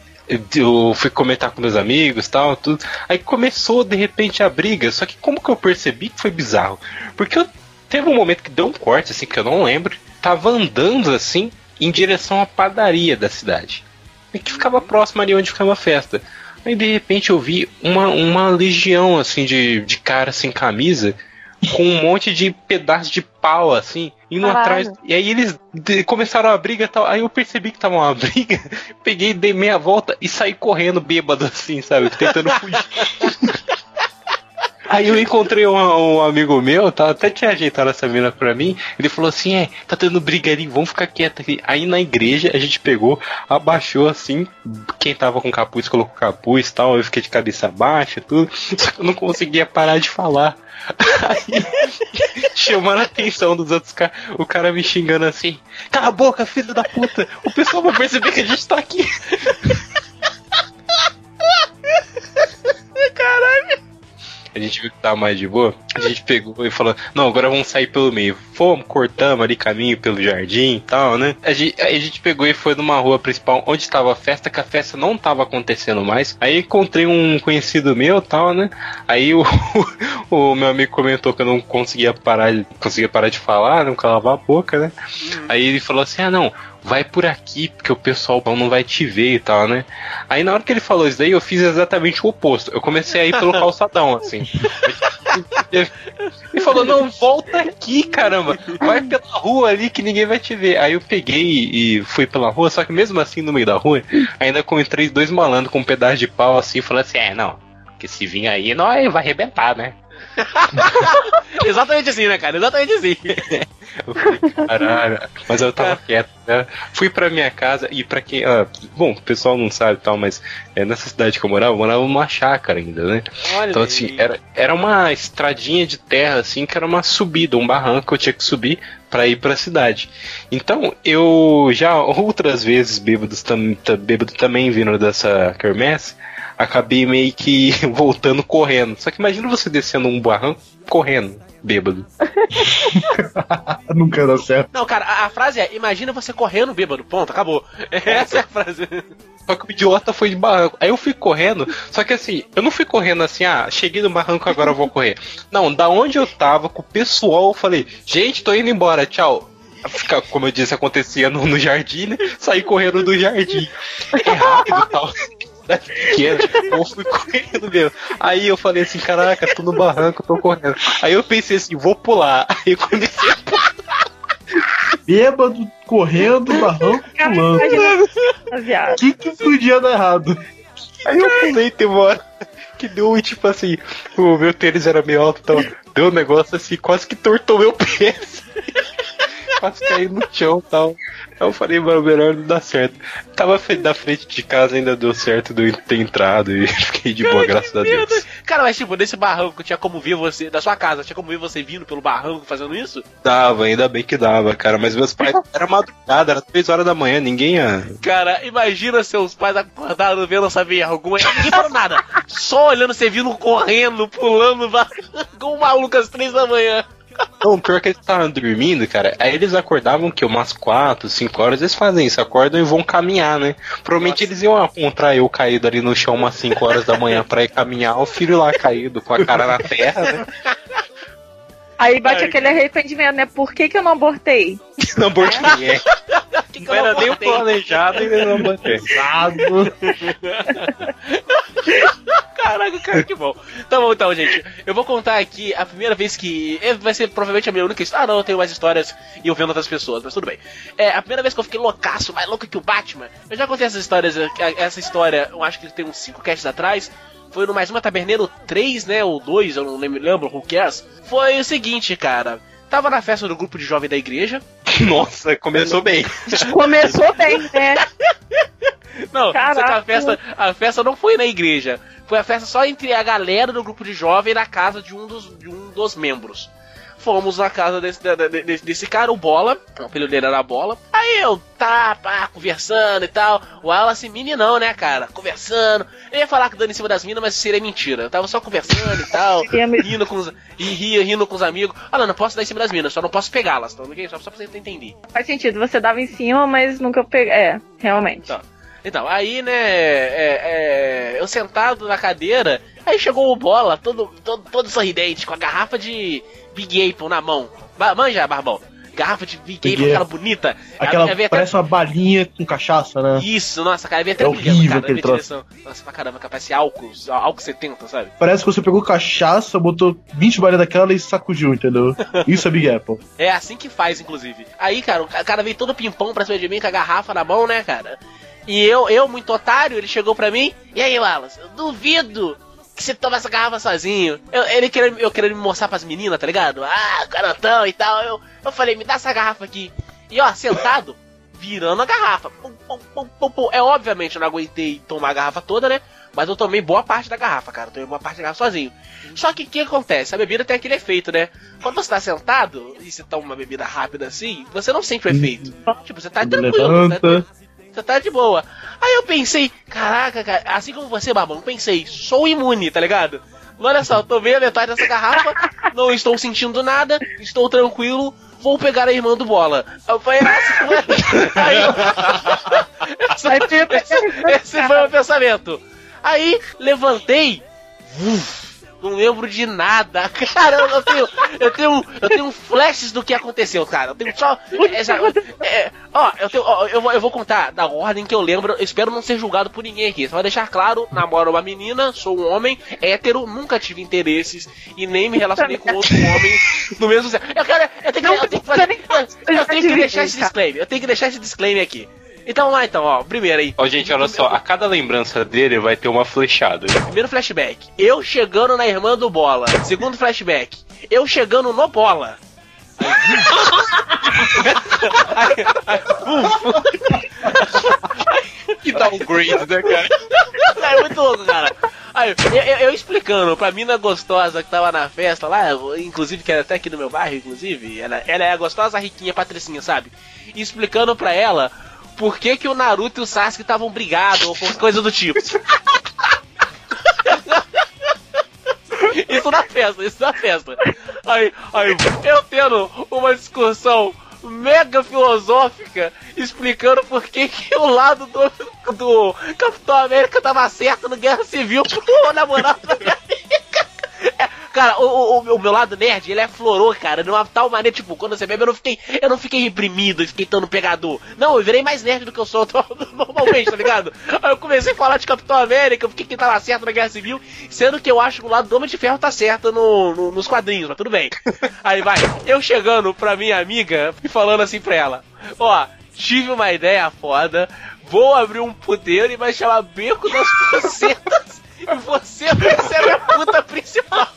eu fui comentar com meus amigos e tal, tudo. Aí começou de repente a briga, só que como que eu percebi que foi bizarro? Porque eu, teve um momento que deu um corte, assim, que eu não lembro, tava andando assim em direção à padaria da cidade, e que ficava próximo ali onde ficava a festa. Aí de repente eu vi uma, uma legião assim de, de cara sem camisa, com um monte de pedaços de pau, assim, indo Caralho. atrás. E aí eles de, começaram a briga e tal. Aí eu percebi que tava uma briga, peguei, dei meia volta e saí correndo bêbado, assim, sabe? Tentando fugir. Aí eu encontrei um, um amigo meu, tá, até tinha ajeitado essa mina pra mim. Ele falou assim: é, tá tendo briga ali, vamos ficar quieto aqui. Aí na igreja a gente pegou, abaixou assim. Quem tava com capuz colocou capuz e tal. Eu fiquei de cabeça baixa, tudo. Só que eu não conseguia parar de falar. Aí, chamando a atenção dos outros caras, o cara me xingando assim: cala a boca, filho da puta, o pessoal vai perceber que a gente tá aqui. Caralho. A gente viu que tava mais de boa, a gente pegou e falou: não, agora vamos sair pelo meio. Fomos, cortamos ali caminho pelo jardim e tal, né? A gente, a gente pegou e foi numa rua principal onde estava a festa, que a festa não tava acontecendo mais. Aí encontrei um conhecido meu e tal, né? Aí o, o, o meu amigo comentou que eu não conseguia parar, conseguia parar de falar, não calava a boca, né? Uhum. Aí ele falou assim: ah, não, vai por aqui, porque o pessoal não vai te ver e tal, né? Aí na hora que ele falou isso daí, eu fiz exatamente o oposto. Eu comecei a ir pelo calçadão, assim. Ele falou: não, volta aqui, caramba. Vai pela rua ali que ninguém vai te ver. Aí eu peguei e fui pela rua, só que mesmo assim, no meio da rua, ainda encontrei dois malandros com um pedaço de pau assim, falando assim: é, não, porque se vir aí, nós vai arrebentar, né? Exatamente assim, né, cara? Exatamente assim. Eu falei: caralho. Mas eu tava quieto, né? Fui pra minha casa e pra quem... Ah, bom, o pessoal não sabe e tal, mas é, nessa cidade que eu morava, eu morava numa chácara ainda, né? Olha então, assim, era, era uma estradinha de terra, assim, que era uma subida, um barranco que eu tinha que subir pra ir pra cidade. Então, eu já outras vezes, bêbados tam, bêbado também vindo dessa quermesse, acabei meio que voltando correndo. Só que imagina você descendo um barranco correndo, bêbado. Nunca dá certo. Não, cara, a, a frase é: imagina você correndo bêbado. Ponto, acabou. Essa é a frase. Só que o idiota foi de barranco. Aí eu fui correndo, só que assim, eu não fui correndo assim: ah, cheguei no barranco, agora eu vou correr. Não, da onde eu tava com o pessoal, eu falei: gente, tô indo embora, tchau. Como eu disse, acontecia no, no jardim, né? Saí correndo do jardim. É rápido e tal. Pequena, eu fui correndo mesmo. Aí eu falei assim: caraca, tô no barranco, tô correndo. Aí eu pensei assim: vou pular. Aí eu comecei a pular. Bêbado, correndo, barranco, pulando. O que que podia dar errado? Aí eu pulei, tem uma hora que deu, tipo assim, o meu tênis era meio alto, então deu um negócio assim, quase que tortou meu pé. quase caí no chão e tal. Eu falei, mano, melhor não dar certo. Tava da frente de casa, ainda deu certo de eu ter entrado e fiquei de boa, graças a Deus. Cara, mas tipo, nesse barranco tinha como ver você, da sua casa, tinha como ver você vindo pelo barranco fazendo isso? Dava, ainda bem que dava, cara, mas meus pais, era madrugada, era três horas da manhã, ninguém ia... Cara, imagina seus pais acordados vendo essa vergonha, ninguém falou nada, só olhando você vindo correndo, pulando, com um maluco às três da manhã. Não, pior que eles estavam dormindo, cara. Aí eles acordavam que umas quatro, cinco horas eles fazem isso, acordam e vão caminhar, né? Provavelmente Nossa. Eles iam encontrar eu caído ali no chão umas cinco horas da manhã pra ir caminhar, o filho lá caído com a cara na terra, né? Aí bate Ai, aquele arrependimento, né? Por que, que eu não abortei? Não abortei, é. que que não era nem o planejado e não abortei. Caraca, cara, que bom. Tá bom, então, gente. Eu vou contar aqui a primeira vez que... Vai ser provavelmente a minha única história. Ah, não, eu tenho mais histórias e eu vendo outras pessoas, mas tudo bem. É, a primeira vez que eu fiquei loucaço, mais louco que o Batman. Eu já contei essas histórias, essa história, eu acho que tem uns cinco casts atrás. Foi no Mais Uma Taberneiro três, né, ou dois, eu não me lembro, who cares. Foi o seguinte, cara. Tava na festa do grupo de jovem da igreja. Nossa, começou bem. Começou bem, né? Não, só que a festa, a festa não foi na igreja. Foi a festa só entre a galera do grupo de jovem na casa de um dos, de um dos membros. Fomos na casa desse, desse, desse cara, o Bola. O apelido dele era Bola. Aí eu, tá, pá, conversando e tal. O Wallace, meninão, né, cara? Conversando. Eu ia falar que dando em cima das minas, mas isso seria mentira. Eu tava só conversando e tal. rindo com os, e ria, rindo com os amigos. Ah, não, não posso dar em cima das minas, só não posso pegá-las. Tá? Só, só pra você entender. Faz sentido, você dava em cima, mas nunca peguei. É, realmente. Então, então aí, né, é, é, eu sentado na cadeira, aí chegou o Bola, todo, todo, todo sorridente, com a garrafa de Big Apple na mão. Ba- manja, Barbão? Garrafa de Big, Big Apple, aquela bonita. Aquela até... parece uma balinha com cachaça, né? Isso, nossa, cara, veio até é brilhando, horrível cara, aquele troço. Nossa, pra caramba, parece álcool, álcool setenta, sabe? Parece que você pegou cachaça, botou vinte balinhas daquela e sacudiu, entendeu? Isso é Big Apple. É assim que faz, inclusive. Aí, cara, o cara veio todo pimpão pra cima de mim com a garrafa na mão, né, cara? E eu, eu muito otário, ele chegou pra mim, e aí, Wallace, eu duvido que você toma essa garrafa sozinho. Eu, ele querendo, eu querendo me mostrar pras meninas, tá ligado? Ah, garotão e tal. Eu, eu falei, me dá essa garrafa aqui. E ó, sentado, virando a garrafa. Pum, pum, pum, pum, pum. É, obviamente, eu não aguentei tomar a garrafa toda, né? Mas eu tomei boa parte da garrafa, cara. Eu tomei boa parte da garrafa sozinho. Só que o que acontece? A bebida tem aquele efeito, né? Quando você tá sentado e você toma uma bebida rápida assim, você não sente o efeito. Tipo, você tá tranquilo, né? Você tá de boa. Aí eu pensei, caraca, cara, assim como você, Babão, pensei, sou imune, tá ligado? Olha só, eu tomei a metade dessa garrafa, não estou sentindo nada, estou tranquilo, vou pegar a irmã do Bola. Eu falei, ah, aí eu... esse, esse foi o meu pensamento. Aí, levantei, uf, não lembro de nada, cara, eu tenho, eu tenho, eu tenho flashes do que aconteceu, cara, eu tenho só, é, já, é, ó, eu, tenho, ó eu, vou, eu vou contar da ordem que eu lembro, eu espero não ser julgado por ninguém aqui, só vou deixar claro, namoro uma menina, sou um homem hétero, nunca tive interesses e nem me relacionei com outro homem no mesmo sexo. Eu quero, eu tenho que, eu tenho que fazer, eu, eu tenho que deixar esse disclaimer, eu tenho que deixar esse disclaimer aqui. Então vamos lá então, ó, primeiro aí. Ó, gente, olha só, a cada lembrança dele vai ter uma flechada. Primeiro flashback, eu chegando na irmã do Bola. Segundo flashback, eu chegando no Bola. Aí, aí, aí, que downgrade, né, cara? É muito louco, cara. Aí, eu, eu, eu explicando pra mina gostosa que tava na festa lá, inclusive, que era até aqui no meu bairro, inclusive, ela, ela é a gostosa riquinha patricinha, sabe? E explicando pra ela por que que o Naruto e o Sasuke estavam brigados ou coisa do tipo. Isso na festa, isso na festa. Aí, aí, eu tendo uma discussão mega filosófica explicando por que que o lado do, do Capitão América tava certo no Guerra Civil pro namorado da minha amiga. É, cara, o, o, o meu lado nerd, ele aflorou, cara, de uma tal maneira, tipo, quando você bebe, eu não fiquei, eu não fiquei reprimido, fiquei tão pegador. Não, eu virei mais nerd do que eu sou normalmente, tá ligado? Aí eu comecei a falar de Capitão América, porque que tava certo na Guerra Civil, sendo que eu acho que o lado do Homem de Ferro tá certo no, no, nos quadrinhos, mas tudo bem. Aí vai, eu chegando pra minha amiga e falando assim pra ela, ó, tive uma ideia foda, vou abrir um puteiro e vai chamar Beco das Pucetas. E você vai ser a minha puta principal.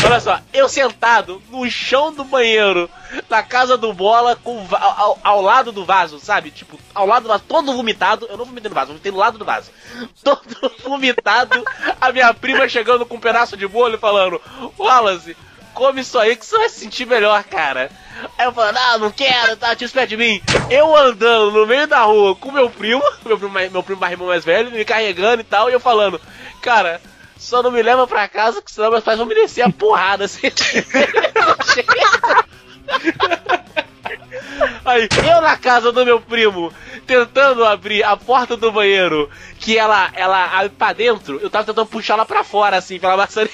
Olha só, eu sentado no chão do banheiro, na casa do Bola, com, ao, ao lado do vaso, sabe? Tipo, ao lado do vaso, todo vomitado. Eu não vomitei no vaso, eu vomitei do lado do vaso. Todo vomitado, a minha prima chegando com um pedaço de bolo e falando: Wallace, come isso aí que você vai se sentir melhor, cara. Aí eu falando: não, não quero, tá, tira isso perto de mim. Eu andando no meio da rua com meu primo, meu primo, meu primo mais irmão mais velho, me carregando e tal, e eu falando: cara, só não me leva pra casa, que senão meus pais vão me descer a porrada assim. Aí, eu na casa do meu primo, tentando abrir a porta do banheiro, que ela, ela abre pra dentro, eu tava tentando puxar ela pra fora, assim, pela maçaneta.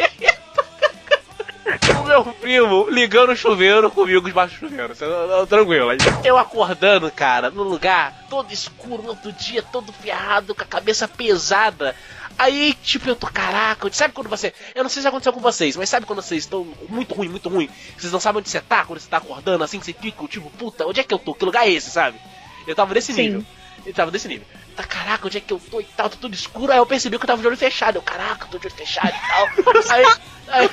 O meu primo ligando o chuveiro comigo debaixo do chuveiro, tranquilo. Eu acordando, cara, no lugar todo escuro, no outro dia, todo ferrado, com a cabeça pesada. Aí, tipo, eu tô, caraca, sabe quando você... Eu não sei se aconteceu com vocês, mas sabe quando vocês estão muito ruim, muito ruim, vocês não sabem onde você tá, quando você tá acordando, assim, que você fica, tipo, puta, onde é que eu tô? Que lugar é esse, sabe? Eu tava nesse Sim. nível. Eu tava nesse nível. Tá, caraca, onde é que eu tô e tal, tá tudo escuro. Aí eu percebi que eu tava de olho fechado. Eu, caraca, eu tô de olho fechado e tal. Aí... Aí,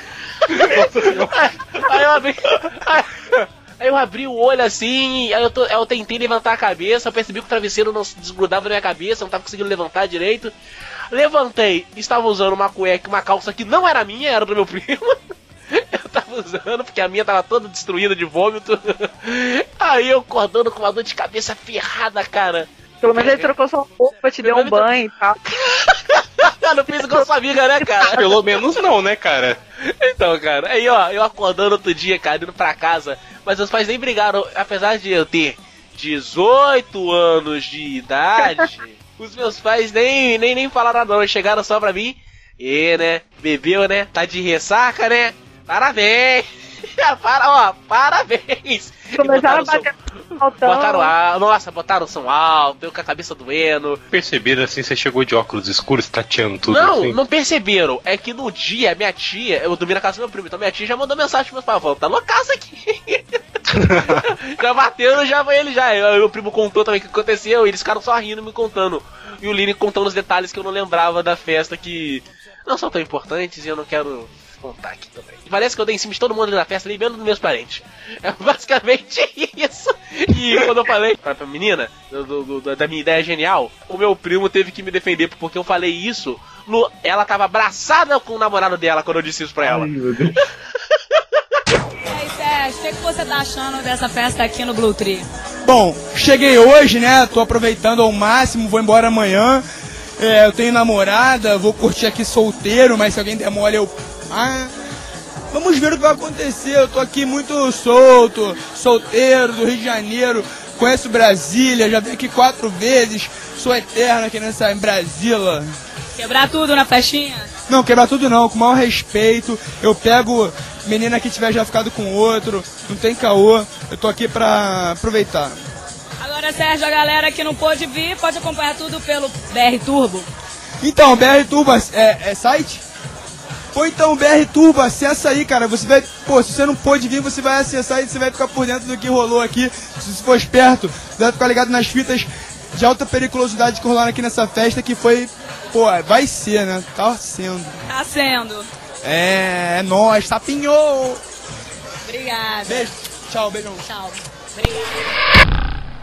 aí, aí eu abri... Aí, aí eu abri o olho assim, aí eu, tô, aí eu tentei levantar a cabeça, eu percebi que o travesseiro não desgrudava da minha cabeça, não tava conseguindo levantar direito. Levantei, estava usando uma cueca, uma calça que não era minha, era do meu primo. Eu tava usando, porque a minha tava toda destruída de vômito. Aí eu acordando com uma dor de cabeça ferrada, cara. Pelo menos ele trocou sua roupa, te deu um banho e tal. Não fiz igual sua amiga, né, cara? Pelo menos não, né, cara? Então, cara, aí ó, eu acordando outro dia, cara, indo pra casa. Mas meus pais nem brigaram, apesar de eu ter dezoito anos de idade. Os meus pais nem, nem, nem falaram nada, não. Chegaram só pra mim. E, né? Bebeu, né? Tá de ressaca, né? Parabéns! Para, ó, parabéns! Começaram a bater som, botaram a, nossa, botaram o som alto, eu com a cabeça doendo. Perceberam assim, você chegou de óculos escuros, tateando tudo Não, assim? não perceberam. É que no dia, minha tia, eu dormi na casa do meu primo, então minha tia já mandou mensagem pros meus pais, falando: tá loucaço aqui. Já batendo, já foi ele já. Eu, meu primo contou também o que aconteceu, e eles ficaram só rindo, me contando. E o Lini contando os detalhes que eu não lembrava da festa, que não são tão importantes e eu não quero contar aqui também. E parece que eu dei em cima de todo mundo ali na festa, ali menos dos meus parentes. É basicamente isso. E quando eu falei pra, pra menina, do, do, do, da minha ideia genial, o meu primo teve que me defender, porque eu falei isso, no, ela tava abraçada com o namorado dela quando eu disse isso pra ela. Ai, meu Deus. E aí, Sérgio, o que, que você tá achando dessa festa aqui no Blue Tree? Bom, cheguei hoje, né? Tô aproveitando ao máximo, vou embora amanhã. É, eu tenho namorada, vou curtir aqui solteiro, mas se alguém der mole eu... Ah, vamos ver o que vai acontecer. Eu tô aqui muito solto, solteiro, do Rio de Janeiro. Conheço Brasília, já vim aqui quatro vezes. Sou eterno aqui nessa, em Brasília. Quebrar tudo na festinha? Não, quebrar tudo não, com o maior respeito. Eu pego menina que tiver já ficado com outro, não tem caô. Eu tô aqui pra aproveitar. Agora, Sérgio, a galera que não pôde vir, pode acompanhar tudo pelo B R Turbo. Então, B R Turbo é, é site? Ou então, B R Turbo, acessa aí, cara. Você vai, pô, se você não pôde vir, você vai acessar e você vai ficar por dentro do que rolou aqui. Se você for esperto, você vai ficar ligado nas fitas de alta periculosidade que rolaram aqui nessa festa, que foi, pô, vai ser, né? Tá sendo. Tá sendo. É, é nóis, tapinho! Obrigada. Beijo. Tchau, beijão. Tchau. Obrigada.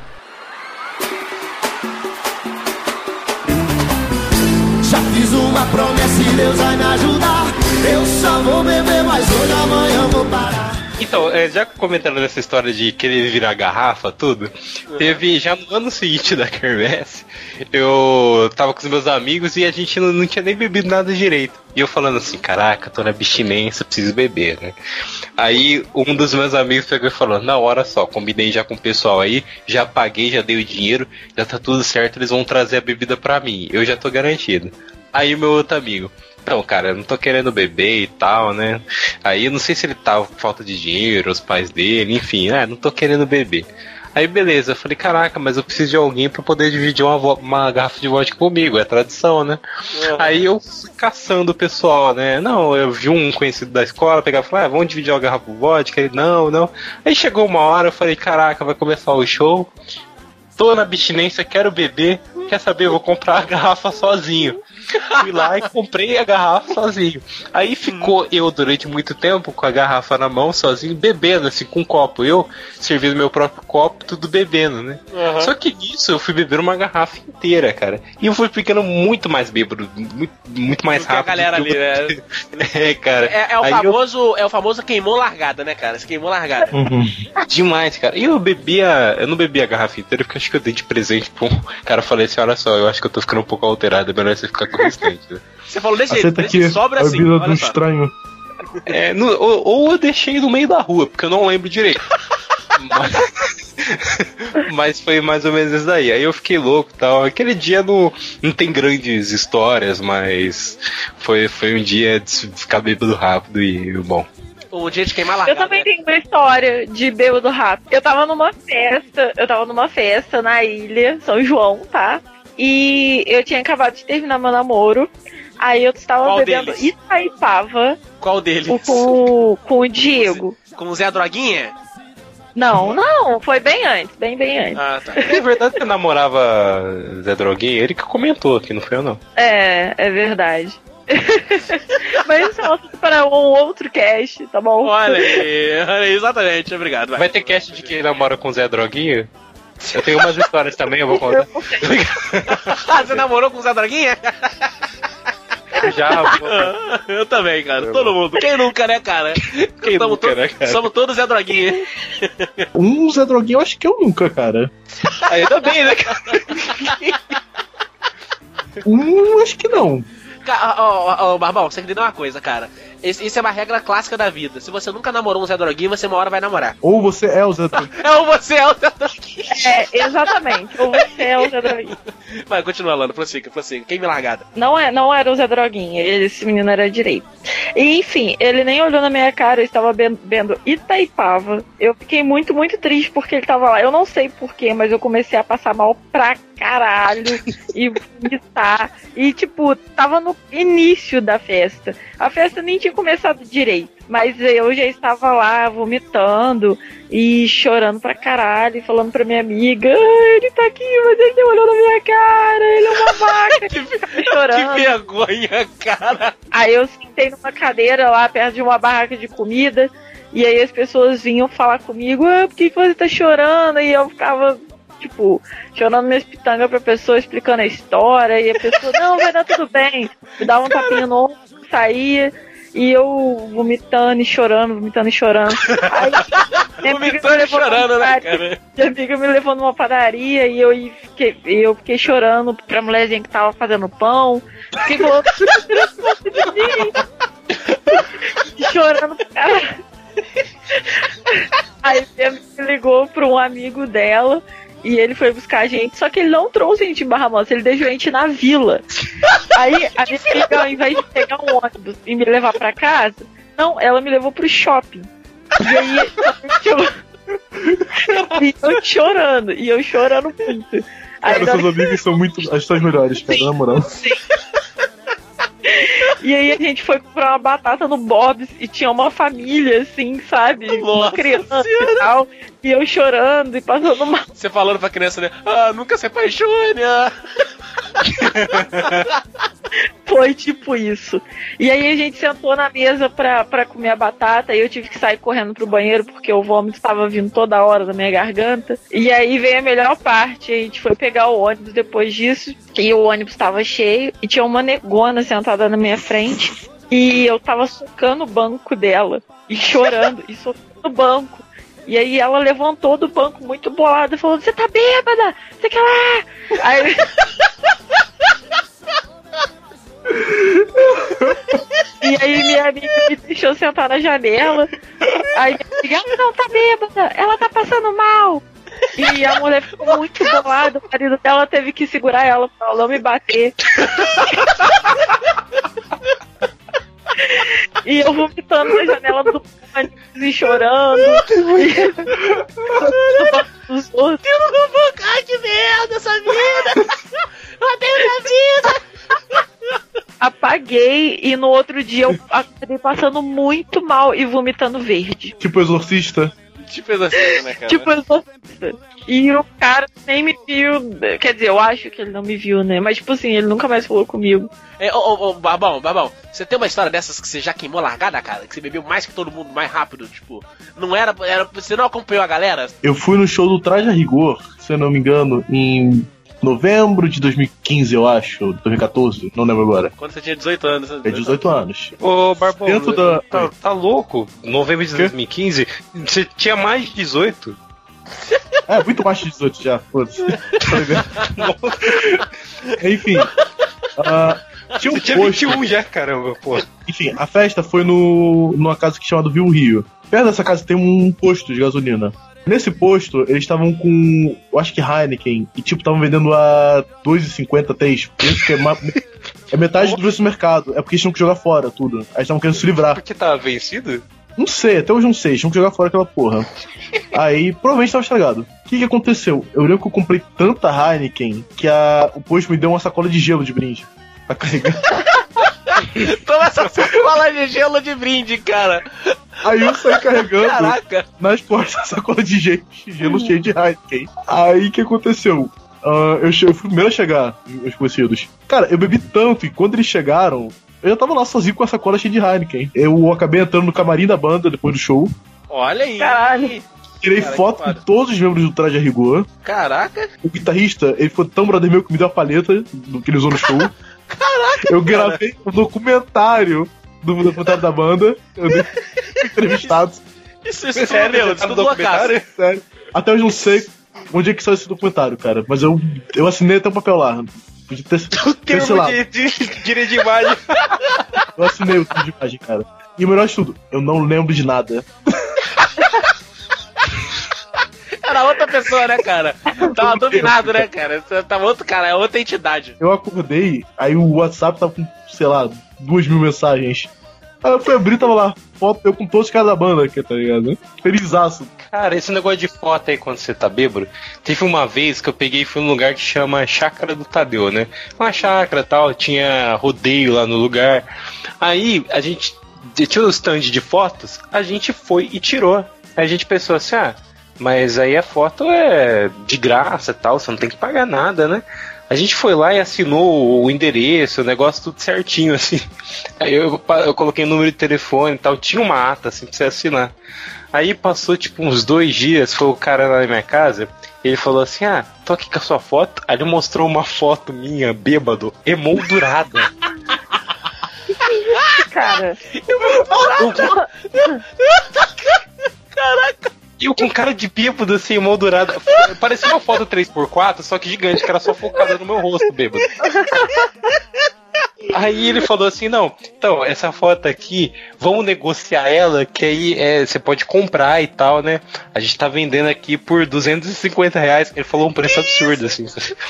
Já fiz uma promessa e Deus vai me ajudar. Eu só vou beber, mas hoje amanhã vou parar. Então, é, já comentando nessa história de querer virar garrafa, tudo, uhum. Teve, já no ano seguinte da quermesse, eu tava com os meus amigos e a gente não, não tinha nem bebido nada direito. E eu falando assim, caraca, tô na abstinência, preciso beber, né? Aí um dos meus amigos pegou e falou, não, olha só, combinei já com o pessoal aí, já paguei, já dei o dinheiro, já tá tudo certo, eles vão trazer a bebida pra mim, eu já tô garantido. Aí meu outro amigo, não, cara, eu não tô querendo beber e tal, né? Aí eu não sei se ele tava com falta de dinheiro, os pais dele, enfim, né? Não tô querendo beber. Aí beleza, eu falei, caraca, mas eu preciso de alguém pra poder dividir uma, uma garrafa de vodka comigo, é tradição, né? Uhum. Aí eu fui caçando o pessoal, né? Não, eu vi um conhecido da escola, pegava e falava, ah, vamos dividir uma garrafa de vodka? Ele, não, não. Aí chegou uma hora, eu falei, caraca, vai começar o show. Tô na abstinência, quero beber. quer saber, eu vou comprar a garrafa sozinho. Fui lá e comprei a garrafa sozinho. Aí ficou eu durante muito tempo com a garrafa na mão, sozinho, bebendo, assim, com um copo. Eu servindo meu próprio copo, tudo bebendo, né? Uhum. Só que nisso eu fui beber uma garrafa inteira, cara. E eu fui ficando muito mais bêbado, muito, muito mais rápido. A galera ali, né? É, cara. É, é, o famoso, eu... é o famoso queimou largada, né, cara? Você queimou largada. Uhum. Demais, cara. E eu bebia. Eu não bebia a garrafa inteira porque acho que eu dei de presente pra um cara. Falei assim: olha só, eu acho que eu tô ficando um pouco alterado, é melhor você ficar com o restante. Né? Você falou desse jeito, desse sobra assim. A vida do estranho. É, no, ou, ou eu deixei no meio da rua, porque eu não lembro direito. Mas, mas foi mais ou menos isso daí. Aí eu fiquei louco e tal. Aquele dia não, não tem grandes histórias, mas foi, foi um dia de ficar bêbado rápido e bom. O dia de queimar largada. Eu também né? tenho uma história de bêbado rápido. Eu tava numa festa, eu tava numa festa na ilha, São João, tá? E eu tinha acabado de terminar meu namoro. Aí eu estava Qual bebendo deles? Itaipava. Qual deles? Com, com o Diego. Com o Zé Droguinha? Não, não, foi bem antes, bem, bem antes. Ah, tá. É verdade que você namorava Zé Droguinha? Ele que comentou aqui, não foi eu não. É, é verdade. Mas isso é assunto para um outro cast, tá bom? Olha aí, olha aí, exatamente, obrigado. Vai. vai ter cast de quem namora com Zé Droguinha? Eu tenho umas histórias também, eu vou contar. Ah, você namorou com o Zé Droguinha? Já, pô. Eu também, cara. Todo mundo. Quem nunca, né, cara? Quem Somos nunca, to- né, cara? Somos todos Zé Droguinha. Um Zé Droguinha eu acho que eu nunca, cara. Ainda bem, né, cara? Um, acho que não. Ó, ó, ó, Barbão, você tem que entender uma coisa, cara. Esse- Isso é uma regra clássica da vida. Se você nunca namorou um Zé Droguinha, você uma hora vai namorar. Ou você é o Zé Droguinha. É ou você é o Zé Droguinha. É, exatamente. Ou você é o Zé Droguinha. Vai, continua, Lano, prossiga, prossiga. Quem me largada? Não, é, não era o Zé Droguinha, ele- esse menino era direito. E, enfim, ele nem olhou na minha cara, eu estava bebendo Itaipava. Eu fiquei muito, muito triste porque ele tava lá. Eu não sei porquê, mas eu comecei a passar mal pra caralho e vomitar. E, tipo, tava no início da festa. A festa nem tinha começado direito. Mas eu já estava lá vomitando e chorando pra caralho, e falando pra minha amiga: ah, ele tá aqui, mas ele nem olhou na minha cara, ele é uma vaca. Que, chorando. que vergonha, cara. Aí eu sentei numa cadeira lá perto de uma barraca de comida, e aí as pessoas vinham falar comigo: ah, por que que você tá chorando? E eu ficava, tipo, chorando minhas pitangas pra pessoa, explicando a história, e a pessoa: não, vai dar tudo bem. Me dava um tapinha no ombro, saía. E eu vomitando e chorando, vomitando e chorando. Aí, minha amiga me levou chorando, numa né, padaria, cara? minha amiga me levou numa padaria e eu e fiquei, eu fiquei chorando pra mulherzinha que tava fazendo pão. Fiquei falando: tira foto de mim. E chorando pra caralho. Aí minha amiga ligou pra um amigo dela. E ele foi buscar a gente, só que ele não trouxe a gente em Barra Mansa, ele deixou a gente na vila. Aí a minha amiga, ao invés de pegar um ônibus e me levar pra casa, não, ela me levou pro shopping. E aí eu, e eu chorando, e eu chorando muito. Aí, Cara, seus amigos são muito as suas melhores, cara, na moral. Sim. E aí a gente foi comprar uma batata no Bob's e tinha uma família, assim, sabe? Nossa uma criança senhora. e tal. E eu chorando e passando mal. Você falando pra criança, né? Ah, nunca se apaixone. ah. Foi tipo isso. E aí a gente sentou na mesa pra, pra comer a batata e eu tive que sair correndo pro banheiro porque o vômito estava vindo toda hora da minha garganta. E aí veio a melhor parte, a gente foi pegar o ônibus depois disso e o ônibus estava cheio e tinha uma negona sentada na minha frente e eu tava socando o banco dela e chorando e socando o banco. E aí ela levantou do banco muito bolada e falou: você tá bêbada? Você quer lá? Aí... E aí minha amiga me deixou sentar na janela. Aí minha amiga: não, tá bêbada, ela tá passando mal. E a mulher ficou muito bolada. O marido dela teve que segurar ela pra ela não me bater. E eu vomitando na janela do ônibus e chorando. E... Os outros. Eu não vou ficar de merda essa vida. Eu odeio minha vida. Apaguei e no outro dia eu acabei passando muito mal e vomitando verde. Tipo exorcista. Tipo exorcista, né, cara? Tipo exorcista. E o cara nem me viu. Quer dizer, eu acho que ele não me viu, né? Mas, tipo assim, ele nunca mais falou comigo. É, ô, ô, ô, Babão, Babão, você tem uma história dessas que você já queimou largada, cara? Que você bebeu mais que todo mundo, mais rápido, tipo... Não era... era você não acompanhou a galera? Eu fui no show do Traje a Rigor, se eu não me engano, em novembro de dois mil e quinze, eu acho, dois mil e catorze, não lembro agora. Quando você tinha dezoito anos. É dezoito anos. Ô, Barbão, Dentro da... tá, tá louco? Novembro de dois mil e quinze? Você tinha mais de dezoito? É, muito mais de dezoito já, foda-se. Enfim. Uh, tinha um Você tinha posto. vinte e um já, caramba, pô. Enfim, a festa foi no, numa casa que chama Viu Rio. Perto dessa casa tem um posto de gasolina. Nesse posto, eles estavam com, eu acho que Heineken, e tipo, estavam vendendo a dois reais e cinquenta, três. Preço que é, ma- é metade do preço do mercado. É porque eles tinham que jogar fora tudo. Aí estavam querendo se livrar. Porque tava vencido? Não sei, até hoje não sei, tinham que jogar fora aquela porra. Aí provavelmente tava estragado. O que que aconteceu? Eu lembro que eu comprei tanta Heineken que a, o posto me deu uma sacola de gelo de brinde pra carregar. Toma essa sacola de gelo de brinde, cara. Aí eu saí carregando Caraca. nas costas a sacola de gelo, gelo cheio de Heineken. Aí o que aconteceu? Uh, eu, che- eu fui o primeiro a chegar, os conhecidos. Cara, eu bebi tanto e quando eles chegaram, eu já tava lá sozinho com a sacola cheia de Heineken. Eu acabei entrando no camarim da banda depois do show. Olha aí. Caralho. Tirei Cara, foto que com foda. todos os membros do Traje a Rigor. Caraca. O guitarrista, ele foi tão brother meu que me deu a paleta do que ele usou no show. Caraca. Eu gravei um documentário do documentário da banda. Eu dei entrevistados. Isso, isso, sério, meu, isso tudo loucaço. Sério. Até hoje não sei onde é que saiu esse documentário, cara. Mas eu, eu assinei até um papel lá. Podia ter, ter sei lá. de, de direito de imagem. Eu assinei o termo de imagem, cara. E o melhor de tudo, eu não lembro de nada. Era outra pessoa, né, cara? Tava dominado, né, cara? Tava outro cara, é outra entidade. Eu acordei, aí o WhatsApp tava com, sei lá, duas mil mensagens. Aí eu fui abrir, tava lá, foto eu com todos os caras da banda aqui, tá ligado? Felizaço. Cara, esse negócio de foto aí quando você tá bêbado, teve uma vez que eu peguei e fui num lugar que chama Chácara do Tadeu, né? Uma chácara e tal, tinha rodeio lá no lugar. Aí a gente tinha um stand de fotos, a gente foi e tirou. Aí a gente pensou assim, ah, mas aí a foto é de graça e tal, você não tem que pagar nada, né? A gente foi lá e assinou o endereço, o negócio tudo certinho, assim. Aí eu, eu coloquei o número de telefone e tal, tinha uma ata, assim, pra você assinar. Aí passou, tipo, uns dois dias, foi o cara lá na minha casa, ele falou assim, ah, tô aqui com a sua foto. Aí ele mostrou uma foto minha, bêbado, emoldurada. Cara. Emoldurada. Caraca. E eu com cara de bêbado, assim, emoldurada. Parecia uma foto três por quatro, só que gigante, que era só focada no meu rosto, bêbado. Aí ele falou assim, não, então, essa foto aqui, vamos negociar ela, que aí é, você pode comprar e tal, né? A gente tá vendendo aqui por duzentos e cinquenta reais. Ele falou um preço absurdo, assim.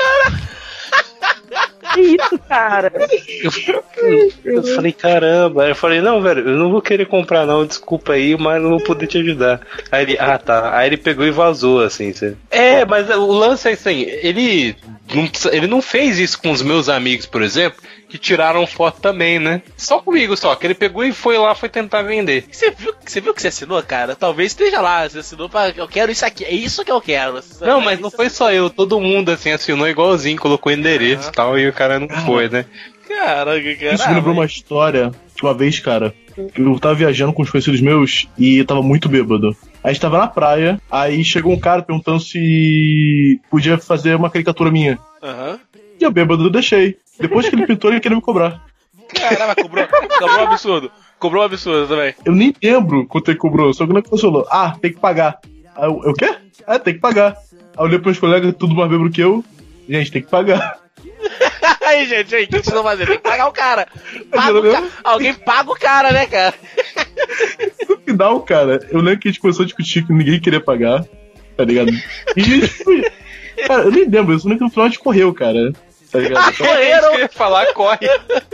Que isso, cara? Eu, eu, eu falei, caramba. Aí eu falei, não, velho, eu não vou querer comprar não, desculpa aí, mas não vou poder te ajudar. Aí ele, ah, tá. Aí ele pegou e vazou, assim. Sabe? É, mas o lance é isso aí, ele não, ele não fez isso com os meus amigos, por exemplo, que tiraram foto também, né? Só comigo, só, que ele pegou e foi lá, foi tentar vender. Você viu, você viu que você assinou, cara? Talvez esteja lá, você assinou pra, eu quero isso aqui, é isso que eu quero. Não, mas não foi só eu, todo mundo, assim, assinou igualzinho, colocou endereço e tal, e o cara não foi, né? Caraca, cara. Isso me lembrou uma história de uma vez, cara. Eu tava viajando com os conhecidos meus e eu tava muito bêbado. A gente tava na praia, aí chegou um cara perguntando se podia fazer uma caricatura minha. Aham. Uhum. E eu bêbado eu deixei. Depois que ele pintou, ele queria me cobrar. Caramba, cobrou, cobrou um absurdo. Cobrou um absurdo também. Eu nem lembro quanto ele cobrou, só que não é que você falou. Ah, tem que pagar. Aí eu, eu o quê? É, tem que pagar. Aí eu olhei pros meus colegas, tudo mais bêbado que eu. Gente, tem que pagar. Aí, gente, aí, o que vocês vão fazer? Tem que pagar o cara. Paga o ca... Alguém paga o cara, né, cara? No final, cara, eu lembro que a gente começou a discutir que ninguém queria pagar, tá ligado? E a gente foi... Cara, eu nem lembro, eu só lembro que no final a gente correu, cara. Tá ligado? Então, correram! Eu ia falar, corre!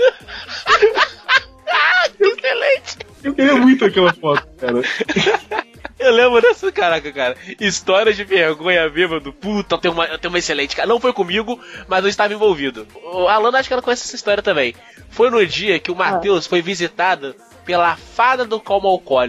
Excelente! Eu queria muito aquela foto, cara. Eu lembro dessa, caraca, cara. História de vergonha bêbado. Puta, eu tenho uma, eu tenho uma excelente, cara. Não foi comigo, mas eu estava envolvido. O Alan acho que ela conhece essa história também. Foi no dia que o Matheus foi visitado pela fada do calmo alcoólico.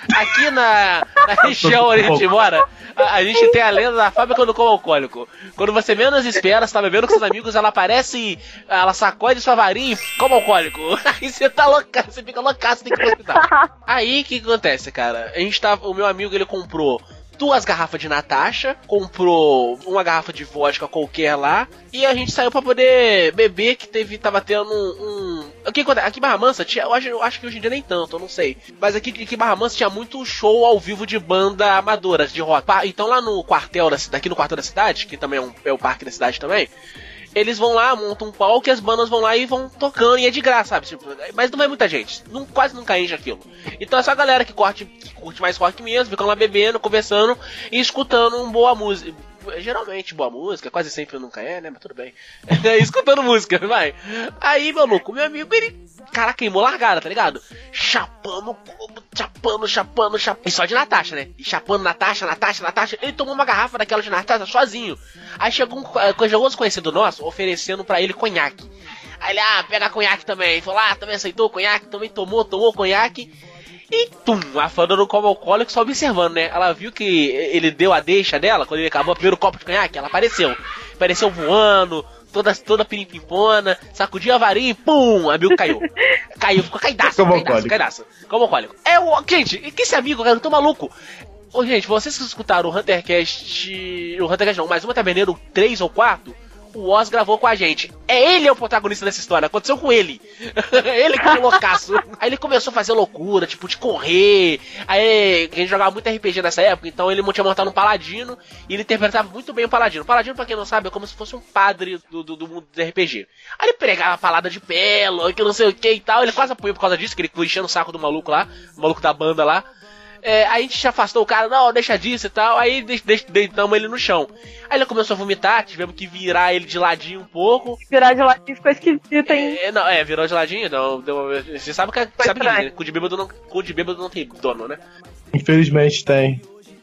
Aqui na, na região onde a gente mora, a, a gente tem a lenda da fábrica do copo alcoólico. Quando você menos espera, você tá bebendo com seus amigos, ela aparece, ela sacode sua varinha e copo alcoólico. Aí você tá louca, você fica loucaço, tem que ir pro hospital. Aí o que acontece, cara? A gente tava, o meu amigo ele comprou duas garrafas de Natasha, comprou uma garrafa de vodka qualquer lá, e a gente saiu pra poder beber, que teve, tava tendo um... um... Aqui, aqui em Barra Mansa, tinha, eu, acho, eu acho que hoje em dia nem tanto, eu não sei, mas aqui, aqui em Barra Mansa tinha muito show ao vivo de banda amadoras, de rock. Então lá no quartel, da, daqui no quartel da cidade, que também é, um, é o parque da cidade também, eles vão lá, montam um palco e as bandas vão lá e vão tocando e é de graça, sabe? Tipo, mas não vai muita gente, não, quase nunca enche aquilo. Então é só a galera que curte, que curte mais rock mesmo, ficam lá bebendo, conversando e escutando uma boa música. Geralmente boa música, quase sempre nunca é, né? Mas tudo bem. Escutando música, vai. Aí, meu louco, meu amigo, ele... Cara, queimou largada, tá ligado? Chapando, chapando, chapando, chapando. E só de Natasha, né? E chapando Natasha, Natasha, Natasha. Ele tomou uma garrafa daquela de Natasha sozinho. Aí chegou um, chegou um conhecido nosso oferecendo pra ele conhaque. Aí ele, ah, pega conhaque também. Ele falou, ah, também aceitou conhaque, também tomou, tomou conhaque. E tum, a fã do copo alcoólico só observando, né? Ela viu que ele deu a deixa dela, quando ele acabou o primeiro copo de conhaque, ela apareceu. Apareceu voando, toda, toda piripimpona, sacudiu a varinha e pum, a amigo caiu. Caiu, ficou caidaço, caidaço, caidaço. Como alcoólico. É o. Gente, que esse amigo, cara, eu tô maluco. Ô, gente, vocês que escutaram o Huntercast. O Huntercast não, mas uma Taberneiro três ou quatro. O Oz gravou com a gente. É ele é o protagonista dessa história. Aconteceu com ele. Ele que é loucaço. Aí ele começou a fazer loucura, tipo, de correr. Aí a gente jogava muito R P G nessa época, então ele tinha montado um paladino e ele interpretava muito bem o paladino. O paladino, pra quem não sabe, é como se fosse um padre do, do, do mundo do R P G. Aí ele pregava a palavra de pelo, que não sei o que e tal. Ele quase apanhou por causa disso, que ele foi enchendo o saco do maluco lá, do maluco da banda lá. É, aí a gente afastou o cara, não, deixa disso e tal, aí deitamos ele no chão. Aí ele começou a vomitar, tivemos que virar ele de ladinho um pouco. Virar de ladinho ficou esquisito, hein? É, não, é, virou de ladinho, não, deu, você sabe que, sabe que né? Cu de bêbado não, cu de bêbado não tem dono, né? Infelizmente tem.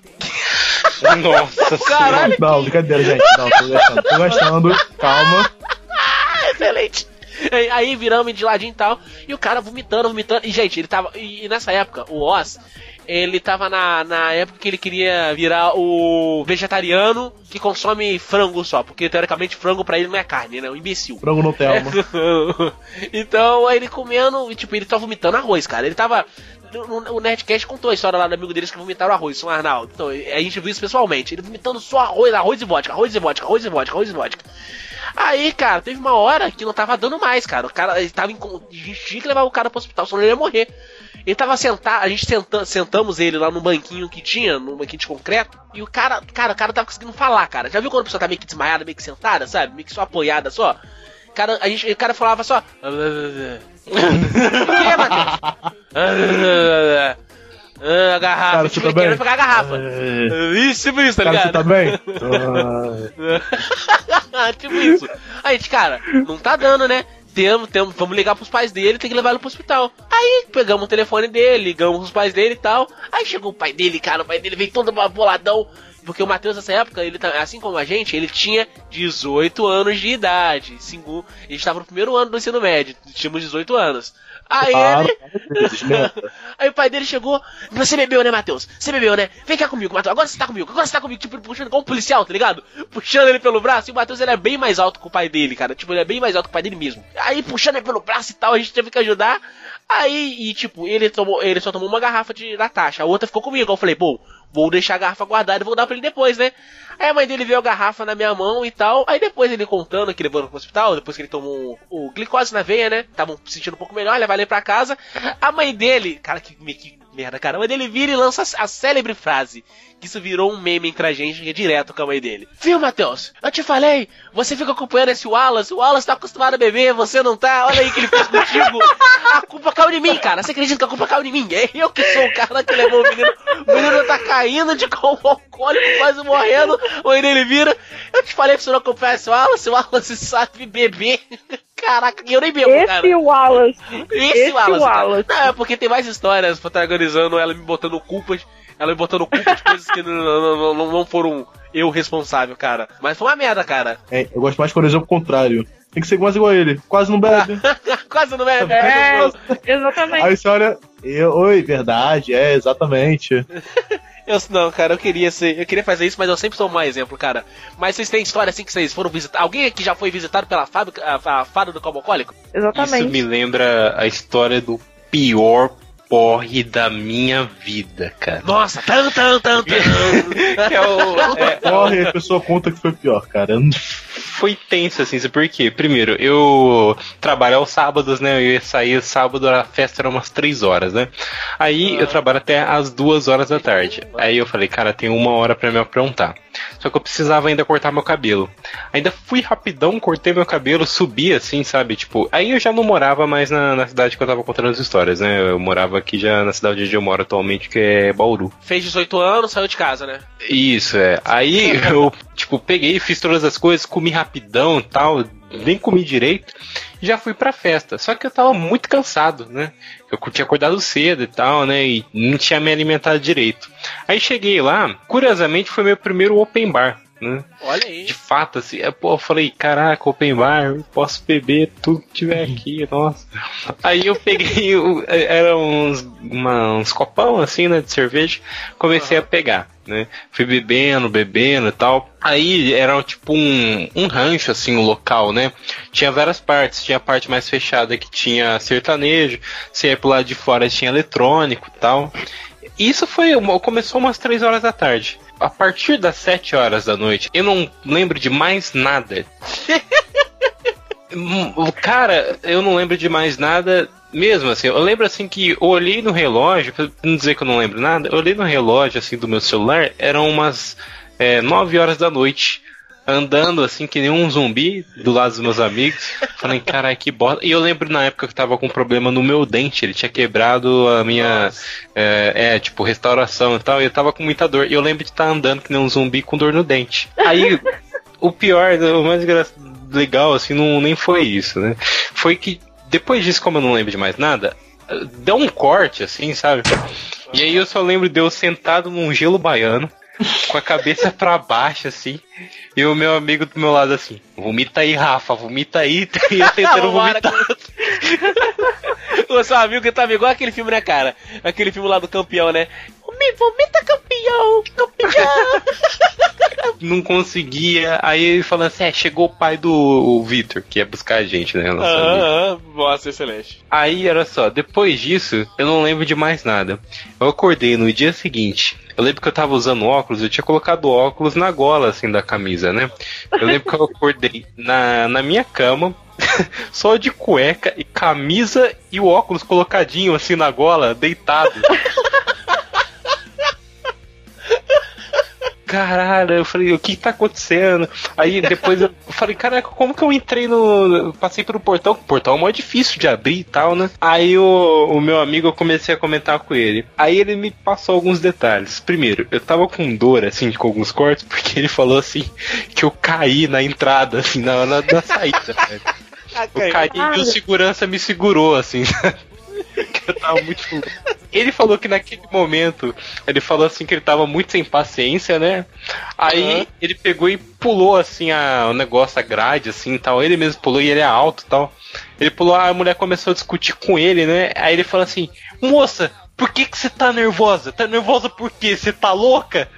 Nossa Caralho, não, brincadeira, gente, não, tô gostando, tô gostando, calma. Excelente. Aí viramos de ladinho e tal, e o cara vomitando, vomitando, e gente, ele tava, e, e nessa época, o Oz, ele tava na, na época que ele queria virar o vegetariano que consome frango só, porque teoricamente frango pra ele não é carne, né, um imbecil. Frango não tem alma. Então, aí ele comendo, tipo, ele tava vomitando arroz, cara, ele tava... O Nerdcast contou a história lá do amigo deles que vomitaram arroz, São Arnaldo. Então, a gente viu isso pessoalmente. Ele vomitando só arroz, arroz e vodka, arroz e vodka, arroz e vodka, arroz e vodka. Aí, cara, teve uma hora que não tava dando mais, cara. O cara, ele tava em... A gente tinha que levar o cara pro hospital, senão ele ia morrer. Ele tava sentado, a gente senta, sentamos ele lá no banquinho que tinha, num banquinho de concreto. E o cara, cara, o cara tava conseguindo falar, cara. Já viu quando a pessoa tá meio que desmaiada, meio que sentada, sabe? Meio que só apoiada só? Cara, a gente, o cara falava só... O que, Matheus? Ah, a garrafa, cara, tipo, você tá querendo bem? pegar a garrafa. É... Isso, tipo isso, tá cara, ligado? você tá bem? Tipo isso. Aí, gente, cara, não tá dando, né? Temos, temos, vamos ligar pros pais dele, tem que levar ele pro hospital. Aí pegamos o telefone dele, ligamos pros pais dele e tal. Aí chegou o pai dele, cara, o pai dele veio todo boladão. Porque o Matheus, nessa época, ele assim como a gente, ele tinha dezoito anos de idade. Cinco, a gente tava no primeiro ano do ensino médio, tínhamos dezoito anos. Aí ah, ele... Aí o pai dele chegou, você bebeu, né, Matheus? Você bebeu, né? Vem cá comigo, Matheus, agora você tá comigo, agora você tá comigo, tipo, puxando igual um policial, tá ligado? Puxando ele pelo braço, e o Matheus, ele é bem mais alto que o pai dele, cara, tipo, ele é bem mais alto que o pai dele mesmo. Aí, puxando ele pelo braço e tal, a gente teve que ajudar. Aí, e tipo, ele, tomou, ele só tomou uma garrafa de Natasha, a outra ficou comigo. Eu falei, bom, vou deixar a garrafa guardada e vou dar pra ele depois, né? Aí a mãe dele viu a garrafa na minha mão e tal. Aí depois ele contando que levou pro hospital, depois que ele tomou o glicose na veia, né? Estavam se sentindo um pouco melhor, levar ele pra casa. A mãe dele, cara, que, que merda, cara. A mãe dele vira e lança a célebre frase. Que isso virou um meme entre a gente, que é direto com a mãe dele. Viu, Matheus? Eu te falei, você fica acompanhando esse Wallace, o Wallace tá acostumado a beber, você não tá, olha aí o que ele fez contigo. A culpa caiu de mim, cara, você acredita que a culpa caiu de mim? É eu que sou o cara que levou o menino, o menino tá caindo de como alcoólico, quase morrendo, a mãe dele vira, eu te falei que você não acompanha esse Wallace, o Wallace sabe beber. Caraca, eu nem bebo, esse cara. Wallace. Esse, Esse Wallace. Wallace. Não, é porque tem mais histórias protagonizando ela me botando culpas. Ela me botando culpa de coisas que não, não, não, não foram eu responsável, cara. Mas foi uma merda, cara. É, eu gosto mais, por exemplo, o contrário. Tem que ser quase igual a ele. Quase não bebe. Quase não bebe. É, exatamente. Aí você olha, Eu, oi, verdade, é, exatamente. Eu não, cara, eu queria ser, eu queria fazer isso, mas eu sempre sou um mau exemplo, cara. Mas vocês têm história assim que vocês foram visitar? Alguém aqui já foi visitado pela fábrica, a, a fada do Calmo Alcoólico? Exatamente. Isso me lembra a história do pior porre da minha vida, cara. Nossa, tan, tan, tan, tan. Que é o, é, Porre, a pessoa conta que foi pior, cara. Foi tenso, assim, por quê? Primeiro, eu trabalho aos sábados, né? Eu ia sair sábado, a festa era umas três horas, né? Aí eu trabalho até às duas horas da tarde. Aí eu falei, cara, tem uma hora pra me aprontar. Só que eu precisava ainda cortar meu cabelo. Ainda fui rapidão, cortei meu cabelo, subi assim, sabe? Tipo, aí eu já não morava mais na, na cidade que eu tava contando as histórias, né? Eu morava aqui já na cidade onde eu moro atualmente, que é Bauru. Fez dezoito anos, saiu de casa, né? Isso, é. Aí eu, tipo, peguei, fiz todas as coisas, comi rapidão e tal, nem comi direito, e já fui pra festa. Só que eu tava muito cansado, né? Eu tinha acordado cedo e tal, né? E não tinha me alimentado direito. Aí cheguei lá, curiosamente foi meu primeiro open bar, né? Olha aí. De fato, assim, é, pô, eu falei, caraca, open bar, eu posso beber tudo que tiver aqui, nossa. Aí eu peguei, eram uns, uma, uns copão, assim, né, de cerveja, comecei uhum. a pegar, né? Fui bebendo, bebendo e tal. Aí era tipo um, um rancho, assim, o um local, né? Tinha várias partes, tinha a parte mais fechada que tinha sertanejo, você ia pro lado de fora tinha eletrônico e tal. Isso foi, começou umas três horas da tarde. A partir das sete horas da noite, eu não lembro de mais nada. Cara, eu não lembro de mais nada mesmo, assim. Eu lembro, assim, que eu olhei no relógio, pra não dizer que eu não lembro nada, eu olhei no relógio, assim, do meu celular, eram umas é, nove horas da noite. Andando assim que nem um zumbi do lado dos meus amigos. Falei, caralho, que bosta. E eu lembro na época que eu tava com um problema no meu dente. Ele tinha quebrado a minha é, é, tipo, restauração e tal. E eu tava com muita dor. E eu lembro de estar andando que nem um zumbi com dor no dente. Aí, o pior, o mais legal, assim, não, nem foi isso, né? Foi que depois disso, como eu não lembro de mais nada, deu um corte, assim, sabe? E aí eu só lembro de eu sentado num gelo baiano, com a cabeça pra baixo, assim, e o meu amigo do meu lado assim, vomita aí, Rafa, vomita aí, e eu tentando vomitar. O seu amigo que tava igual aquele filme, né, cara? Aquele filme lá do campeão, né? Vomita, campeão, campeão. Não conseguia, aí ele falando assim, é, chegou o pai do Vitor, que ia buscar a gente, né? Ah, ah, nossa, excelente. Aí, olha só, depois disso, eu não lembro de mais nada. Eu acordei no dia seguinte, eu lembro que eu tava usando óculos, eu tinha colocado óculos na gola, assim, da camisa, né? Eu lembro que eu acordei na, na minha cama, só de cueca e camisa e o óculos colocadinho, assim, na gola, deitado. Caralho, eu falei, o que tá acontecendo? Aí depois eu falei, caraca, como que eu entrei no... Passei pelo portão, o portão é mó difícil de abrir e tal, né? Aí o, o meu amigo, eu comecei a comentar com ele. Aí ele me passou alguns detalhes. Primeiro, eu tava com dor, assim, com alguns cortes, porque ele falou, assim, que eu caí na entrada, assim, na, na, na saída, velho. Eu caí e o segurança me segurou, assim, que eu tava muito... Ele falou que naquele momento, ele falou assim que ele tava muito sem paciência, né? Aí uhum. ele pegou e pulou assim a, o negócio, a grade, assim e tal. Ele mesmo pulou e ele é alto e tal. Ele pulou, a mulher começou a discutir com ele, né? Aí ele falou assim, moça, por que que você tá nervosa? Tá nervosa por quê? Você tá louca?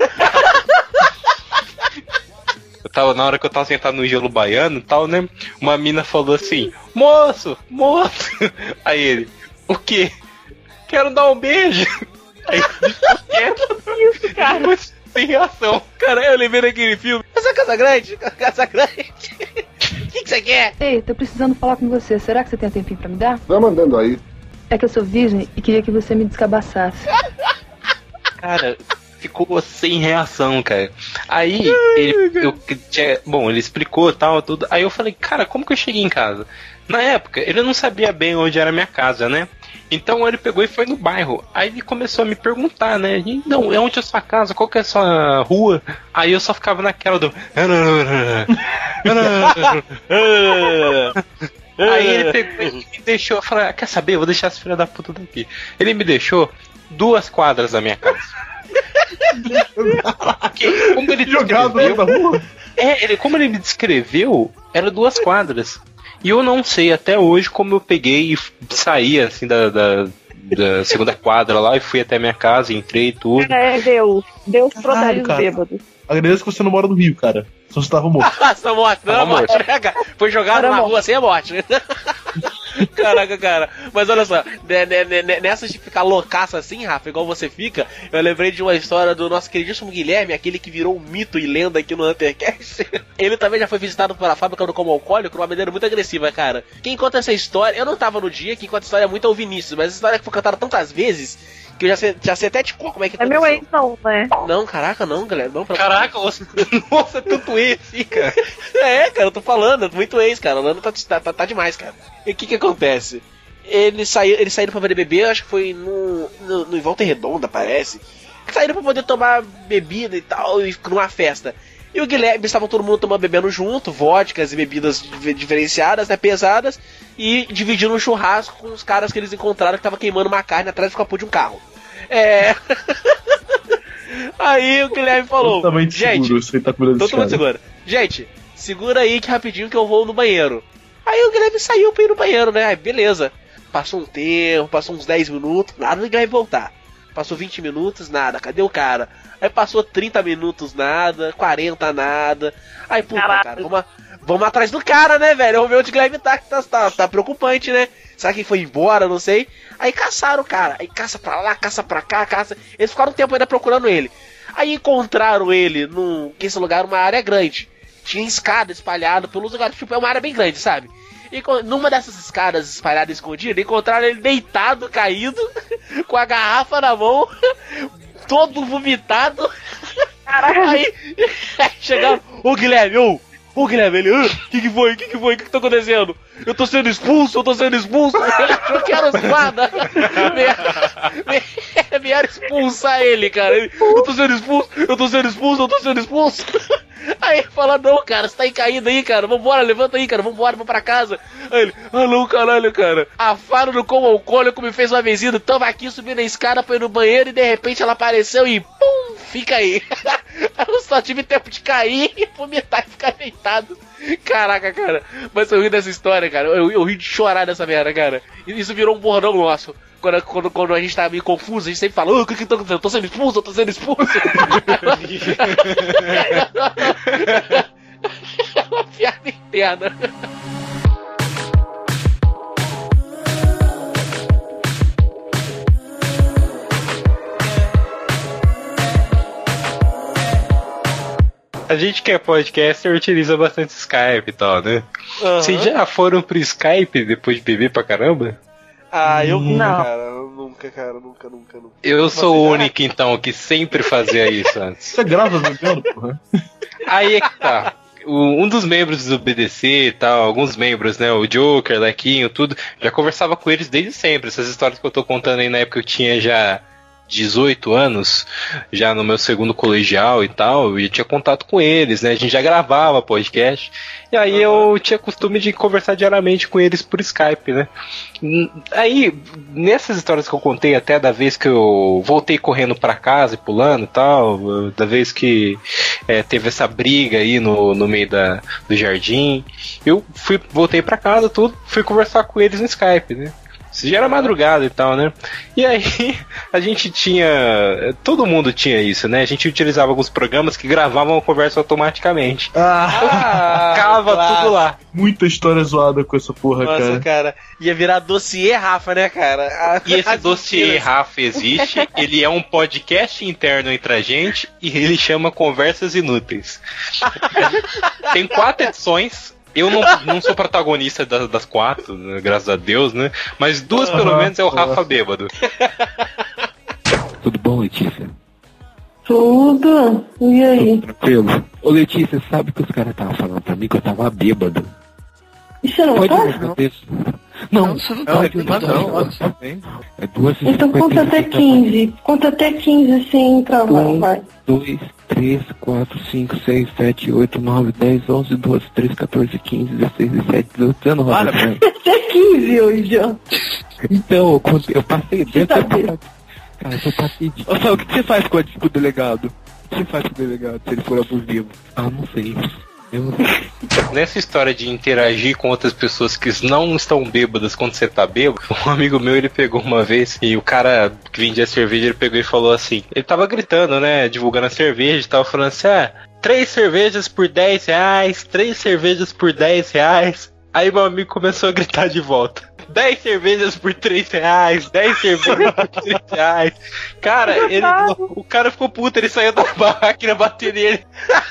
Eu tava, na hora que eu tava sentado no gelo baiano e tal, né? Uma mina falou assim, moço, moço. Aí ele, o quê? Quero dar um beijo. Aí isso, cara. Sem reação. Cara, eu lembrei daquele filme. Essa é Casa Grande? Casa Grande. O que você quer? Ei, tô precisando falar com você. Será que você tem um tempinho pra me dar? Vai mandando aí. É que eu sou virgem e queria que você me descabaçasse. Cara, ficou sem reação, cara. Aí, ele, eu, tinha, bom, ele explicou tal, tudo. Aí eu falei, cara, como que eu cheguei em casa? Na época, ele não sabia bem onde era a minha casa, né? Então ele pegou e foi no bairro. Aí ele começou a me perguntar, né? Não, é onde é a sua casa? Qual que é a sua rua? Aí eu só ficava naquela do... Aí ele pegou e me deixou... Eu falei, ah, quer saber? Eu vou deixar essa filha da puta daqui. Ele me deixou duas quadras da minha casa. Porque, como ele jogado na rua? É, ele, como ele me descreveu, eram duas quadras. E eu não sei até hoje como eu peguei e saí assim da, da, da segunda quadra lá e fui até minha casa, entrei e tudo. É, Deus. Deus protege os cara. bêbados. Agradeço que você não mora no Rio, cara. Só você tava morto. Ah, você tá morto, não, Tava morte, morto. né, cara? Foi jogado Era na morto. rua sem a morte. Caraca, cara. Mas olha só, né, né, né, nessa de ficar loucaça assim, Rafa, igual você fica, eu lembrei de uma história do nosso queridíssimo Guilherme, aquele que virou um mito e lenda aqui no Huntercast. Ele também já foi visitado pela fábrica do Como Alcoólico de uma maneira muito agressiva, cara. Quem conta essa história, eu não tava no dia, quem conta a história muito é o Vinícius, mas essa história que foi cantada tantas vezes que eu já sei, já sei até de cor como é que É meu aconteceu. ex, não, né? Não, caraca, não, galera. Não, pra... Caraca, você, nossa, é tanto ex assim, cara. É, cara, eu tô falando, muito ex, cara. O Lando tá, tá, tá, tá demais, cara. E o que que acontece? Eles saíram, eles saíram pra poder beber, acho que foi no, no, no em Volta Redonda, parece. Saíram pra poder tomar bebida e tal, e numa festa. E o Guilherme, estavam todo mundo tomando, bebendo junto, vodkas e bebidas diferenciadas, né, pesadas, e dividindo um churrasco com os caras que eles encontraram que estavam queimando uma carne atrás do capô de um carro. É... Aí o Guilherme falou, Totalmente gente, seguro, você tá cuidando desse totalmente cara. seguro. Gente, segura aí que rapidinho que eu vou no banheiro. Aí o Guilherme saiu pra ir no banheiro, né? Aí beleza. Passou um tempo, passou uns dez minutos, nada do Guilherme voltar. Passou vinte minutos, nada, cadê o cara? Aí passou trinta minutos, nada, quarenta, nada. Aí, puta, Caraca. cara, vamos, vamos atrás do cara, né, velho? Vamos ver onde o Guilherme tá, que tá, tá, tá preocupante, né? Será que ele foi embora? Não sei. Aí caçaram o cara. Aí caça pra lá, caça pra cá, caça. Eles ficaram um tempo ainda procurando ele. Aí encontraram ele num. Esse lugar, uma área grande. Tinha escada espalhada pelos lugares. Tipo, é uma área bem grande, sabe? E com- numa dessas escadas espalhadas escondidas, encontraram ele deitado, caído, com a garrafa na mão, todo vomitado. Aí, aí chegaram, ô Guilherme, ô, ô Guilherme, ele, o que que foi, o que que foi, o que que tá acontecendo? Eu tô sendo expulso, eu tô sendo expulso. Ele achou que era os guarda. Vieram, vieram expulsar ele, cara. Ele, eu tô sendo expulso, eu tô sendo expulso, eu tô sendo expulso. Aí ele fala, não, cara, você tá aí caído aí, cara. Vambora, levanta aí, cara, vambora, vamos pra casa. Aí ele, ah não, caralho, cara. A Faro do Como Alcoólico me fez uma visita. Tava aqui subindo a escada, foi no banheiro e de repente ela apareceu e pum, fica aí. Eu só tive tempo de cair e vomitar e ficar deitado. Caraca, cara. Mas eu ri dessa história, cara. Eu, eu ri de chorar dessa merda, cara. E isso virou um bordão nosso. Quando, quando, quando a gente tá meio confuso, a gente sempre fala, ô, o que que tá acontecendo? Eu tô sendo expulso, eu tô sendo expulso. É uma piada interna. A gente que é podcaster utiliza bastante Skype e tal, né? Uhum. Vocês já foram pro Skype depois de beber pra caramba? Ah, eu nunca, Não. cara. Eu nunca, cara. Nunca, nunca, nunca. Eu sou o Você já? único, então, que sempre fazia isso antes. Você grava bebendo, porra? Aí é que tá. O- um dos membros do B D C e tal, alguns membros, né? O Joker, Lequinho, tudo, já conversava com eles desde sempre. Essas histórias que eu tô contando aí na época eu tinha já dezoito anos, já no meu segundo colegial e tal, e eu tinha contato com eles, né? A gente já gravava podcast. E aí eu tinha costume de conversar diariamente com eles por Skype, né? Hum, Aí, nessas histórias que eu contei, até da vez que eu voltei correndo pra casa e pulando e tal, da vez que é, teve essa briga aí no, no meio da, do jardim, eu fui, voltei pra casa, tudo, fui conversar com eles no Skype, né? Isso já era madrugada e tal, né? E aí, a gente tinha... Todo mundo tinha isso, né? A gente utilizava alguns programas que gravavam a conversa automaticamente. Ah, Ficava claro. tudo lá. muita história zoada com essa porra, Nossa, cara. cara. Ia virar dossiê Rafa, né, cara? A- E esse as dossiê mentiras. Rafa existe, ele é um podcast interno entre a gente e ele chama Conversas Inúteis. Tem quatro edições. Eu não, não sou protagonista das, das quatro, né, graças a Deus, né? Mas duas pelo Aham, menos é o Rafa nossa. bêbado. Tudo bom, Letícia? Tudo. E aí? Tranquilo. Ô, Letícia, sabe que os caras estavam falando pra mim que eu tava bêbado? E você não Pode tá? responder isso? Não, Não, você não pode, tá, não tá, não. É duas e Então conta até quinze. Conta até quinze sem travar, Um, vai. dois, três, quatro, cinco, seis, sete, oito, nove, dez, onze, doze, treze, quatorze, quinze, dezesseis, dezessete, dezoito, dezenove. Para, né? até quinze hoje, ó. Então, eu, cont- eu passei dentro da parada. Cara, eu passei de... Ô, Sal, o que você faz com o delegado? O que você faz com o delegado se ele for abusivo? Ah, não sei. Nessa história de interagir com outras pessoas que não estão bêbadas quando você tá bêbado, um amigo meu, ele pegou uma vez e o cara que vendia cerveja, ele pegou e falou assim, ele tava gritando, né, divulgando a cerveja, tava falando assim, ah, três cervejas por dez reais, três cervejas por dez reais. Aí meu amigo começou a gritar de volta, dez cervejas por três reais, dez cervejas por três reais. Cara, ele, o cara ficou puto, ele saiu da máquina, bateu nele.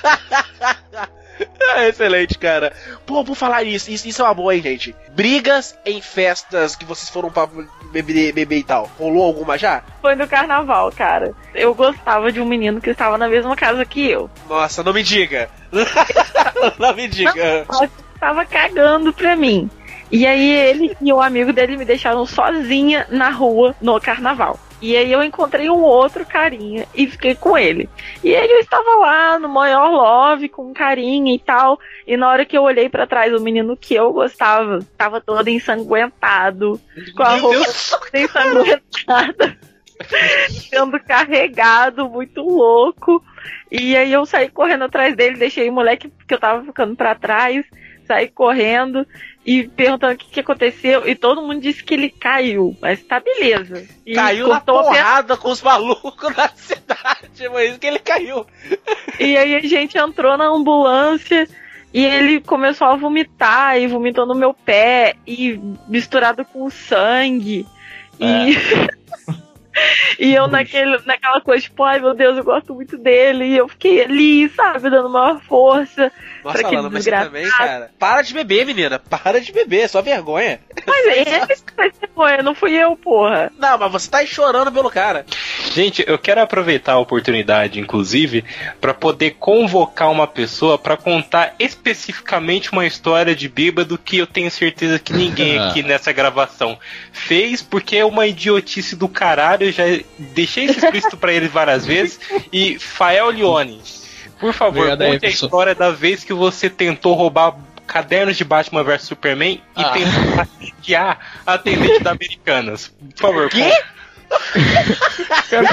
É excelente, cara. Pô, por falar isso, isso, isso é uma boa, hein, gente? Brigas em festas que vocês foram pra beber, beber e tal. Rolou alguma já? Foi no carnaval, cara. Eu gostava de um menino que estava na mesma casa que eu. Nossa, não me diga. Não me diga. Ele tava cagando pra mim. E aí ele e o amigo dele me deixaram sozinha na rua no carnaval. E aí eu encontrei um outro carinha e fiquei com ele. E ele estava lá no maior love, com carinha e tal. E na hora que eu olhei pra trás, o menino que eu gostava tava todo ensanguentado, com a roupa toda ensanguentada, sendo carregado, muito louco. E aí eu saí correndo atrás dele, deixei o moleque que eu tava ficando pra trás, saí correndo e perguntando o que, que aconteceu, e todo mundo disse que ele caiu, mas tá beleza. E caiu na porrada com os malucos da cidade, mas que ele caiu. E aí a gente entrou na ambulância e ele começou a vomitar, e vomitou no meu pé, e misturado com sangue. É. E... E eu naquele, naquela coisa, tipo, ai meu Deus, eu gosto muito dele. E eu fiquei ali, sabe, dando maior força. Nossa, pra aquele Lana, mas você também, cara. Para de beber, menina. Para de beber, é só vergonha. Mas ele que faz vergonha, não fui eu, porra. Não, mas você tá aí chorando pelo cara. Gente, eu quero aproveitar a oportunidade, inclusive, pra poder convocar uma pessoa pra contar especificamente uma história de bêbado que eu tenho certeza que ninguém aqui nessa gravação fez, porque é uma idiotice do caralho. Eu já deixei isso explícito pra ele várias vezes. E Fael Leone, por favor, Obrigado conte aí, a história da vez que você tentou roubar cadernos de Batman versus Superman e ah. tentou hackear a atendente da Americanas. Por favor, quê? Quero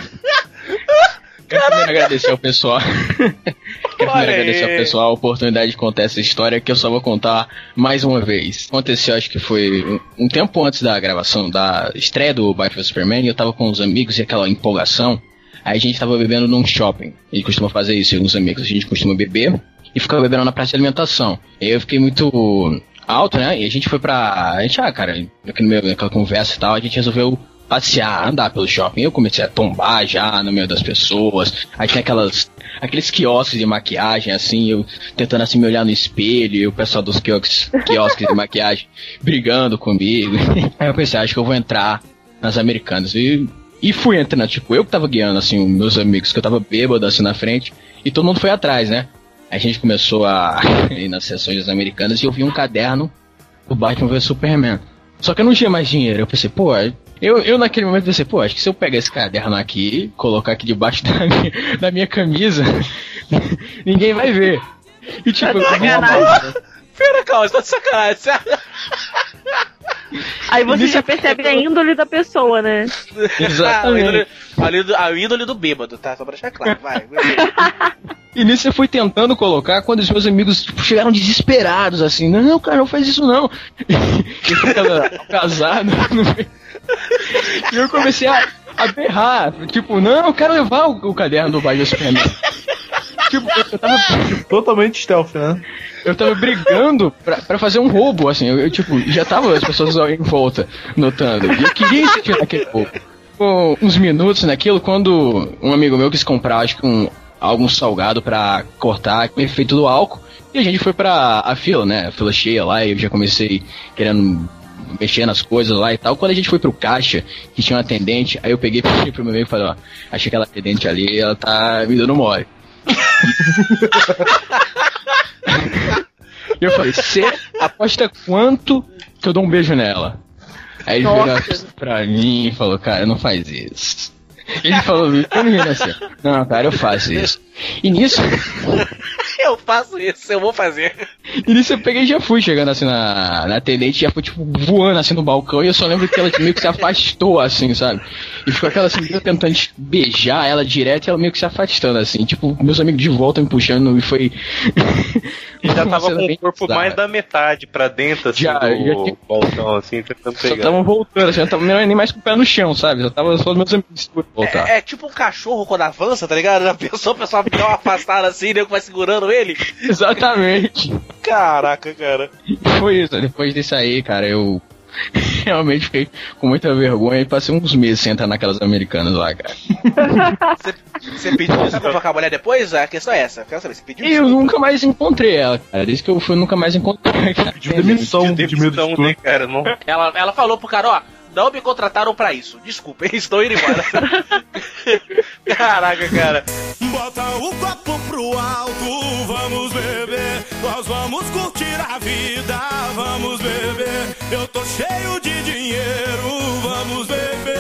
primeiro agradecer ao pessoal. Quero primeiro agradecer ao pessoal a oportunidade de contar essa história, que eu só vou contar mais uma vez. Aconteceu, acho que foi um, um tempo antes da gravação, da estreia do Batman versus Superman, e eu tava com uns amigos e aquela empolgação. Aí a gente tava bebendo num shopping. A gente costuma fazer isso, alguns amigos, a gente costuma beber e ficar bebendo na praça de alimentação. E aí eu fiquei muito alto, né? E a gente foi pra... A gente, ah, cara, naquela conversa e tal, a gente resolveu passear, andar pelo shopping. Eu comecei a tombar já no meio das pessoas. Aí tinha aquelas, aqueles quiosques de maquiagem, assim, eu tentando assim me olhar no espelho, e o pessoal dos quiosques, quiosques de maquiagem brigando comigo. Aí eu pensei, acho que eu vou entrar nas Americanas. E, e fui entrando, tipo, eu que tava guiando, assim, meus amigos, que eu tava bêbado, assim, na frente, e todo mundo foi atrás, né? Aí a gente começou a ir nas sessões das Americanas e eu vi um caderno do Batman versus Superman. Só que eu não tinha mais dinheiro. Eu pensei, pô, eu, eu naquele momento pensei, pô, acho que se eu pegar esse caderno aqui, colocar aqui debaixo da minha, da minha camisa, ninguém vai ver. E tipo, eu comi uma... Pera, calma, você tá de sacanagem. Aí você já percebe a índole da pessoa, né? Exatamente. A índole, a índole do bêbado, tá? Só pra deixar claro, vai. E nisso eu fui tentando colocar, quando os meus amigos tipo, chegaram desesperados, assim, não, cara, não faz isso não. E eu tava casado. E eu comecei a, a berrar, tipo, não, eu quero levar o, o caderno do Batman Superman. Tipo, eu tava totalmente stealth, né? Eu tava brigando pra, pra fazer um roubo, assim, eu, eu tipo, já tava as pessoas em volta notando. E eu queria insistir naquele roubo. Com uns minutos naquilo, quando um amigo meu quis comprar, acho que um, algum salgado pra cortar com efeito do álcool, e a gente foi pra a fila, né? A fila cheia lá, e eu já comecei querendo mexer nas coisas lá e tal. Quando a gente foi pro caixa, que tinha uma atendente, aí eu peguei pro meu amigo e falei, ó, achei aquela atendente ali, ela tá me dando mole. E eu falei, você aposta quanto que eu dou um beijo nela? Aí ele virou pra mim e falou, cara, não faz isso. Ele falou, eu não assim, não, cara, eu faço isso. E nisso... eu faço isso, eu vou fazer. E nisso eu peguei e já fui chegando assim na, na atendente, já fui tipo voando assim no balcão, e eu só lembro que ela meio que se afastou assim, sabe? E ficou aquela assim, eu tentando beijar ela direto e ela meio que se afastando assim, tipo, meus amigos de volta me puxando e foi. E já tava com o corpo bizarra. mais da metade pra dentro, assim, Já, do já tinha- balcão, assim, tentando Só pegar. estavam voltando, assim, eu não tava nem mais com o pé no chão, sabe? Eu tava só meus amigos voltar. É, é tipo um cachorro quando avança, tá ligado? A pessoa, o pessoal dá uma afastada assim, né, que vai segurando ele. Exatamente. Caraca, cara. Foi isso, depois disso aí, cara, eu realmente fiquei com muita vergonha e passei uns meses sem entrar naquelas americanas lá, cara. Você pediu desculpa pra com a mulher depois? A questão é essa. Eu quero saber, você pediu E eu nunca mais encontrei ela, cara. Desde que eu fui, eu nunca mais encontrei, cara. Pediu demissão de medo de Então, né, cara, não... Ela, ela falou pro cara, ó, não me contrataram pra isso. Desculpa, eles estão indo embora. Caraca, cara. Bota o copo pro alto, vamos beber. Nós vamos curtir a vida, vamos beber. Eu tô cheio de dinheiro, vamos beber.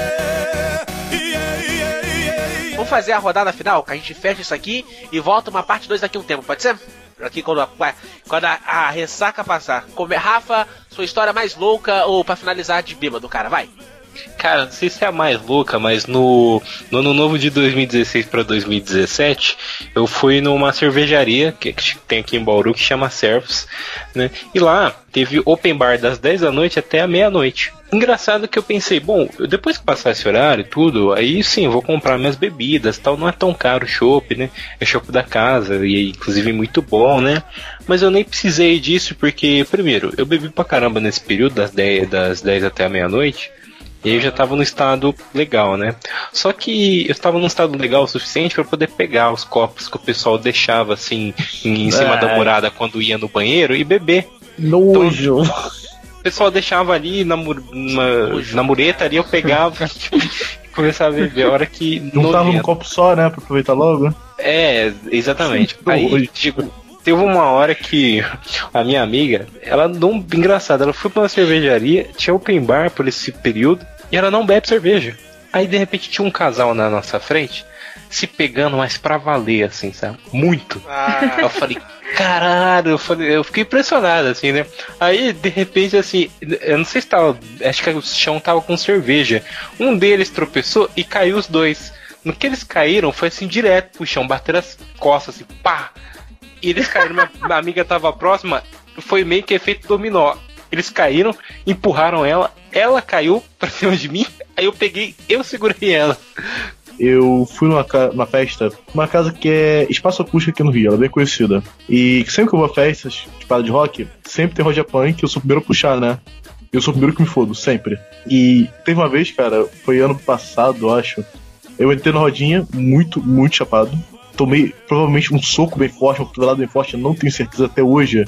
Yeah, yeah, yeah, yeah. Vamos fazer a rodada final, que a gente fecha isso aqui e volta uma parte dois daqui a um tempo, pode ser? Aqui quando a, quando a, a ressaca passar. Como é, Rafa, sua história mais louca ou pra finalizar de bêbado, cara, vai. Cara, não sei se é a mais louca, mas no, no ano novo de dois mil e dezesseis para dois mil e dezessete, eu fui numa cervejaria que tem aqui em Bauru que chama Servos, né? E lá teve open bar das dez da noite até a meia-noite. Engraçado que eu pensei, bom, eu, depois que passar esse horário e tudo, aí sim, eu vou comprar minhas bebidas, tal, não é tão caro o chopp, né? É chopp da casa e inclusive muito bom, né? Mas eu nem precisei disso porque, primeiro, eu bebi pra caramba nesse período das dez, das dez até a meia-noite. E eu já tava no estado legal, né? Só que eu estava num estado legal o suficiente para poder pegar os copos que o pessoal deixava assim em cima Ai. da morada quando ia no banheiro e beber. Nojo. Então, o pessoal deixava ali na, mu- na, na mureta ali, eu pegava e começava a beber. A hora que Juntava num nojento. copo só, né? Pra aproveitar logo. É, exatamente. Sim, Aí, hoje. tipo, teve uma hora que a minha amiga, ela não, engraçado, ela foi pra uma cervejaria, tinha open bar por esse período, e ela não bebe cerveja. Aí de repente tinha um casal na nossa frente, se pegando, mas pra valer, assim, sabe? Muito. Ah. Eu falei, caralho, eu, falei, eu fiquei impressionado, assim, né? Aí, de repente, assim, eu não sei se tava, acho que o chão tava com cerveja. Um deles tropeçou e caiu os dois. No que eles caíram, foi assim, direto pro chão, bateram as costas, assim, pá! E eles caíram, minha, minha amiga tava próxima, foi meio que efeito dominó. Eles caíram, empurraram ela, ela caiu pra cima de mim, aí eu peguei, eu segurei ela. Eu fui numa, ca- numa festa, uma casa que é Espaço Acústico aqui no Rio, ela é bem conhecida. E sempre que eu vou a festas de parada de rock, sempre tem Roger Punk, eu sou o primeiro a puxar, né? Eu sou o primeiro que me fodo, sempre. E teve uma vez, cara, foi ano passado, eu acho, eu entrei na rodinha, muito, muito chapado. Tomei provavelmente um soco bem forte, uma cotovelada bem forte, eu não tenho certeza até hoje.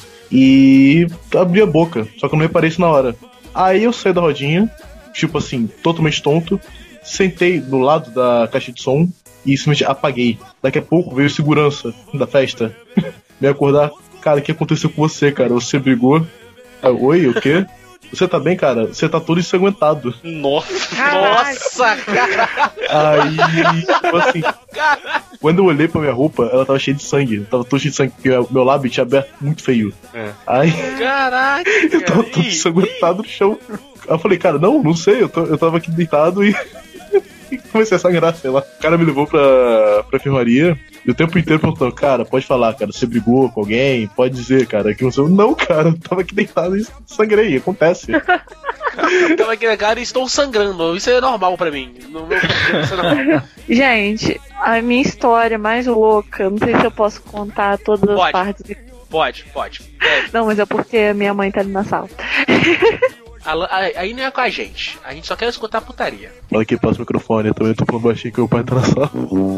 E abri a boca, só que eu não reparei isso na hora. Aí eu saí da rodinha, tipo assim, totalmente tonto, sentei do lado da caixa de som e simplesmente apaguei. Daqui a pouco veio segurança da festa me acordar. Cara, o que aconteceu com você, cara? Você brigou? Ah, oi, o quê? Você tá bem, cara? Você tá todo ensanguentado. Nossa, nossa, cara. Aí, tipo assim, quando eu olhei pra minha roupa, ela tava cheia de sangue. Tava todo cheio de sangue, porque meu lábio tinha aberto muito feio. É. Aí, Caraca, eu tava todo ensanguentado no chão. Aí eu falei, cara, não, não sei, eu, tô, eu tava aqui deitado e... e comecei a sangrar, sei lá. O cara me levou pra, pra enfermaria e o tempo inteiro perguntando, cara, pode falar, cara, você brigou com alguém? Pode dizer, cara, que não sei. Não, cara, eu tava aqui deitado e sangrei, acontece. Eu tava aqui na cara e estou sangrando. Isso é normal pra mim. Não, não, isso é normal. Gente, a minha história mais louca, não sei se eu posso contar todas Pode. as partes. Pode, pode. Não, mas é porque a minha mãe tá ali na sala. Alan- Aí não é com a gente. A gente só quer escutar putaria. Olha aqui, passa o microfone, eu também tô falando baixinho que meu pai tá na sala.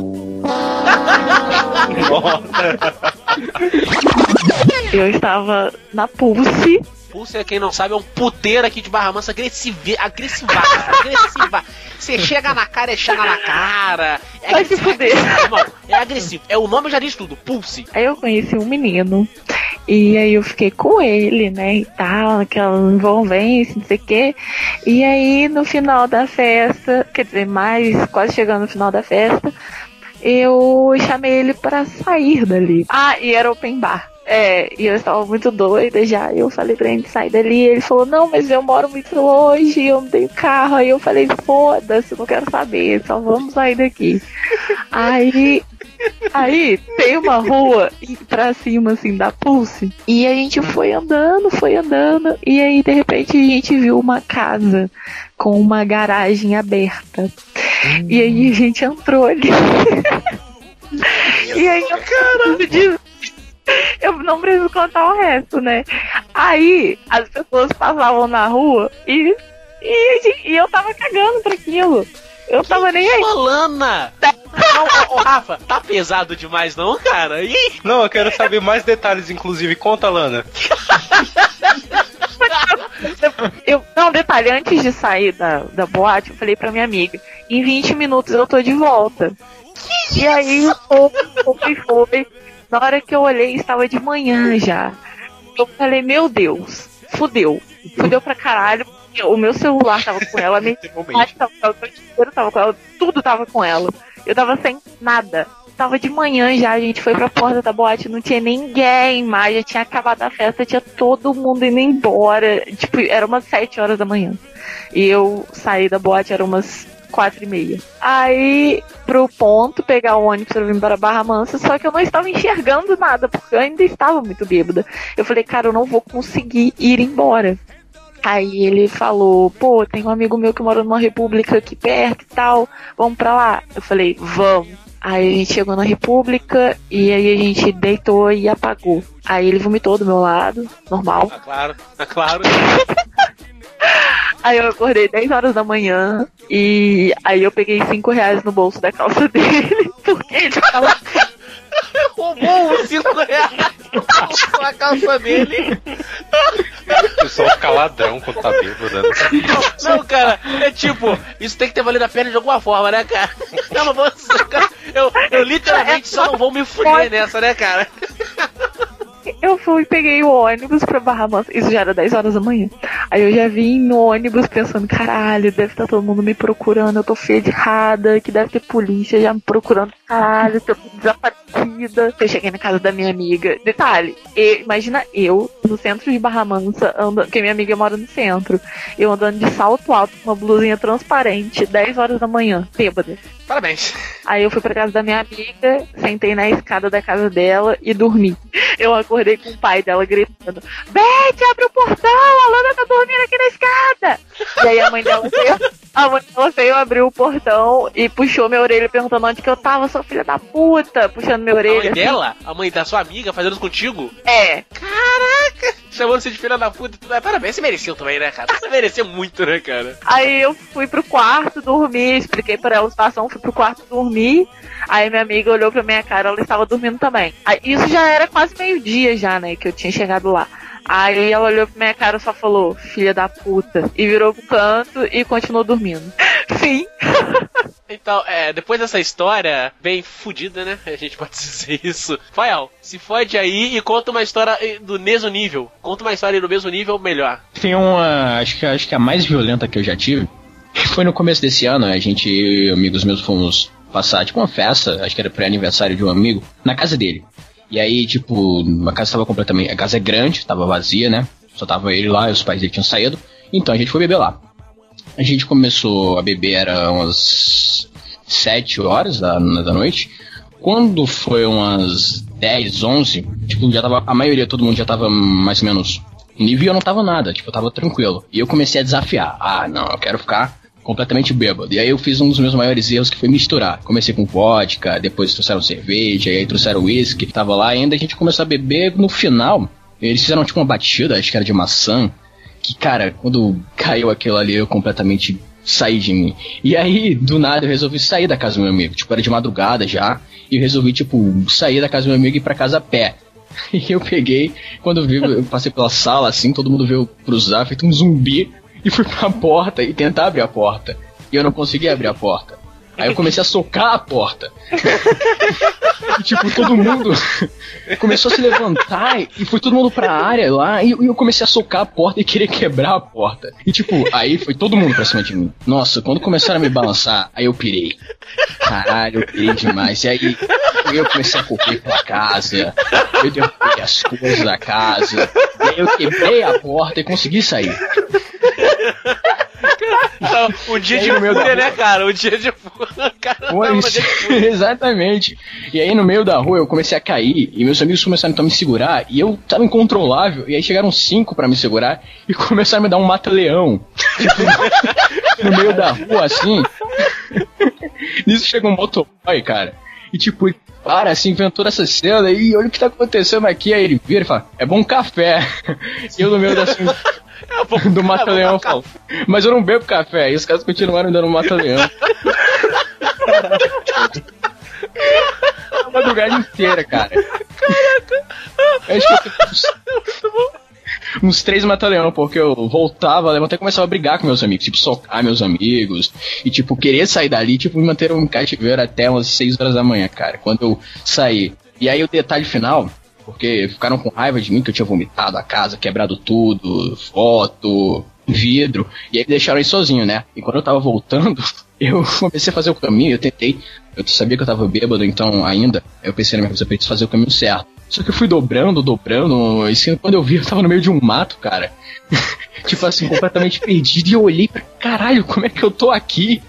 Eu estava na Pulse. Pulse, quem não sabe, é um puteiro aqui de Barra Mansa agressiva, agressivaço, agressiva. Você chega na cara, é chega na cara. É Vai se fuder. Irmão, é agressivo. É, o nome já diz tudo, Pulse. Aí eu conheci um menino. E aí eu fiquei com ele, né, e tal, aquela envolvência, não sei o quê. E aí no final da festa, quer dizer, mais quase chegando no final da festa, eu chamei ele pra sair dali. Ah, e era open bar. É, e eu estava muito doida já. Eu falei pra ele sair dali. Ele falou: não, mas eu moro muito longe, eu não tenho carro. Aí eu falei: foda-se, não quero saber, só vamos sair daqui. Aí, aí tem uma rua pra cima assim da Pulse. E a gente foi andando, foi andando. E aí de repente a gente viu uma casa com uma garagem aberta. Hum. E aí a gente entrou ali. E aí eu, cara, eu não preciso contar o resto, né? Aí as pessoas passavam na rua e, e, e eu tava cagando pra aquilo. Eu tava nem aí. Lana! Não, ô, ô, Rafa, tá pesado demais não, cara? Ih. Não, eu quero saber mais detalhes, inclusive. Conta, Lana. Eu, não, detalhe, antes de sair da, da boate, eu falei pra minha amiga: em vinte minutos eu tô de volta. E aí, foi, foi, foi. Na hora que eu olhei, estava de manhã já. Eu falei: meu Deus, fudeu. Fudeu pra caralho. O meu celular tava com ela, a minha internet tava com ela, o dinheiro tava com ela, tudo tava com ela. Eu tava sem nada. Tava de manhã já, a gente foi pra porta da boate, não tinha ninguém mais, já tinha acabado a festa, tinha todo mundo indo embora. Tipo, era umas sete horas da manhã. E eu saí da boate, era umas quatro e meia. Aí, pro ponto, pegar o ônibus pra vir para Barra Mansa, só que eu não estava enxergando nada, porque eu ainda estava muito bêbada. Eu falei: cara, eu não vou conseguir ir embora. Aí ele falou: pô, tem um amigo meu que mora numa república aqui perto e tal, vamos pra lá. Eu falei: vamos. Aí a gente chegou na república e aí a gente deitou e apagou. Aí ele vomitou do meu lado, normal. Ah, claro, ah, claro. Aí eu acordei dez horas da manhã e aí eu peguei cinco reais no bolso da calça dele, porque ele tava... roubou os cinco reais na calça dele. O pessoal fica ladrão quando tá bêbado, né? Não, não, cara, é tipo, isso tem que ter valido a pena de alguma forma, né, cara? Eu não vou... Eu, eu literalmente só não vou me fuder nessa, né, cara? Eu fui e peguei o ônibus pra Barra Mansa. Isso já era dez horas da manhã. Aí eu já vim no ônibus pensando: caralho, deve estar todo mundo me procurando, eu tô ferrada, que deve ter polícia já me procurando, caralho, eu tô desaparecida. Eu cheguei na casa da minha amiga. Detalhe, eu, imagina eu no centro de Barra Mansa, andando, porque minha amiga mora no centro, eu andando de salto alto com uma blusinha transparente, dez horas da manhã, bêbada. Parabéns. Aí eu fui pra casa da minha amiga, sentei na escada da casa dela e dormi. Eu acordei com o pai dela gritando: Beth, abre o portão, a Lana tá dormindo aqui na escada. E aí a mãe dela veio, a mãe dela veio, abriu o portão e puxou minha orelha perguntando onde que eu tava, sua filha da puta, puxando minha orelha. A mãe assim. dela? A mãe da sua amiga fazendo isso contigo? É. Caraca! Chamando você de filha da puta. Parabéns, você mereceu também, né, cara? Você mereceu muito, né, cara? Aí eu fui pro quarto dormir, expliquei pra ela a situação, fui pro quarto dormir. Aí minha amiga olhou pra minha cara, ela estava dormindo também. Aí, isso já era quase meio-dia já, né, que eu tinha chegado lá. Aí ela olhou pra minha cara e só falou: filha da puta. E virou pro canto e continuou dormindo. Fim. Então, é, depois dessa história bem fodida, né? A gente pode dizer isso. Fael, se fode aí e conta uma história do mesmo nível. Conta uma história do mesmo nível, melhor. Tem uma, acho que, acho que a mais violenta que eu já tive foi no começo desse ano. A gente, eu e amigos meus, fomos passar, tipo, uma festa, acho que era pré-aniversário de um amigo, na casa dele. E aí, tipo, a casa tava completamente... A casa é grande, tava vazia, né? Só tava ele lá e os pais dele tinham saído. Então a gente foi beber lá. A gente começou a beber, era umas sete horas da, da noite. Quando foi umas dez, onze, tipo, já tava... A maioria, todo mundo já tava mais ou menos nível e eu não tava nada. Tipo, eu tava tranquilo. E eu comecei a desafiar. Ah, não, eu quero ficar completamente bêbado. E aí eu fiz um dos meus maiores erros, que foi misturar. Comecei com vodka, depois trouxeram cerveja, aí trouxeram whisky, tava lá, e ainda a gente começou a beber. No final, eles fizeram tipo uma batida, acho que era de maçã, que, cara, quando caiu aquilo ali, eu completamente saí de mim. E aí, do nada, eu resolvi sair da casa do meu amigo. Tipo, era de madrugada já, e eu resolvi, tipo, sair da casa do meu amigo e ir pra casa a pé. E eu peguei, quando eu vi, eu passei pela sala, assim, todo mundo veio cruzar, feito um zumbi, e fui pra porta e tentar abrir a porta. E eu não consegui abrir a porta. Aí eu comecei a socar a porta. tipo, todo mundo começou a se levantar e foi todo mundo pra área lá e eu comecei a socar a porta e querer quebrar a porta. E tipo, aí foi todo mundo pra cima de mim. Nossa, quando começaram a me balançar, aí eu pirei. Caralho, eu pirei demais. E aí eu comecei a correr pela casa, eu derrubei as coisas da casa, e aí eu quebrei a porta e consegui sair. O dia de fúria, né, cara? O dia de fúria. Exatamente. E aí no meio da rua eu comecei a cair e meus amigos começaram então a me segurar e eu tava incontrolável. E aí chegaram cinco pra me segurar e começaram a me dar um mata-leão. Tipo, no meio da rua, assim. Nisso chega um motoboy, cara. E tipo, ele para assim, vendo toda essa cena e olha o que tá acontecendo aqui. Aí ele vira e fala, é bom café. E eu no meio da assim, é do mata-leão, é falo, mas eu não bebo café. E os caras continuaram me dando um mata-leão. A madrugada inteira, cara. Caraca. Acho que eu fiz uns três mata-leão, porque eu voltava, levantei e começava a brigar com meus amigos, tipo, socar meus amigos, e tipo, querer sair dali, tipo, me manter um cativeiro até umas seis horas da manhã, cara, quando eu saí. E aí o detalhe final, porque ficaram com raiva de mim, que eu tinha vomitado a casa, quebrado tudo, foto, vidro, e aí me deixaram aí sozinho, né? E quando eu tava voltando, eu comecei a fazer o caminho, eu tentei, eu sabia que eu tava bêbado, então ainda, eu pensei na minha cabeça, eu preciso fazer o caminho certo. Só que eu fui dobrando, dobrando, e quando eu vi, eu tava no meio de um mato, cara. Tipo assim, completamente perdido, e eu olhei pra caralho, como é que eu tô aqui?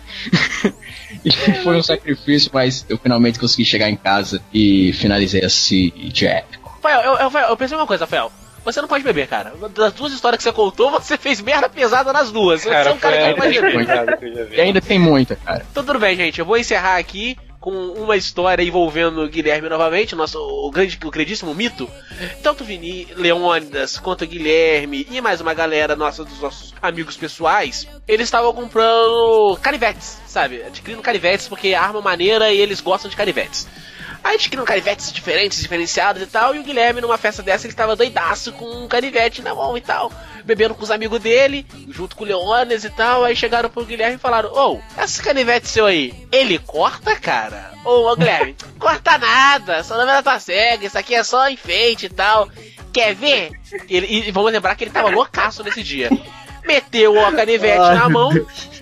E foi um sacrifício, mas eu finalmente consegui chegar em casa e finalizei esse dia épico. Rafael, eu, eu, eu pensei uma coisa, Rafael. Você não pode beber, cara. Das duas histórias que você contou, você fez merda pesada nas duas. Cara, você é um cara que não pode beber. E ainda tem muita, cara. Então tudo bem, gente. Eu vou encerrar aqui com uma história envolvendo o Guilherme novamente, nosso, o grande, o grandíssimo mito. Tanto o Vini, Leônidas, quanto o Guilherme e mais uma galera nossa, dos nossos amigos pessoais, eles estavam comprando canivetes, sabe? Adquirindo canivetes porque arma maneira e eles gostam de canivetes. Aí adquiriram canivetes diferentes, diferenciados e tal, e o Guilherme numa festa dessa ele tava doidaço com um canivete na mão e tal, bebendo com os amigos dele, junto com o Leônidas e tal. Aí chegaram pro Guilherme e falaram, ô, oh, esse canivete seu aí, ele corta, cara? Ô, oh, Guilherme, corta nada, sua lâmina tá cega, isso aqui é só enfeite e tal, quer ver? Ele, e vamos lembrar que ele tava loucaço nesse dia. Meteu o canivete Ai, na mão,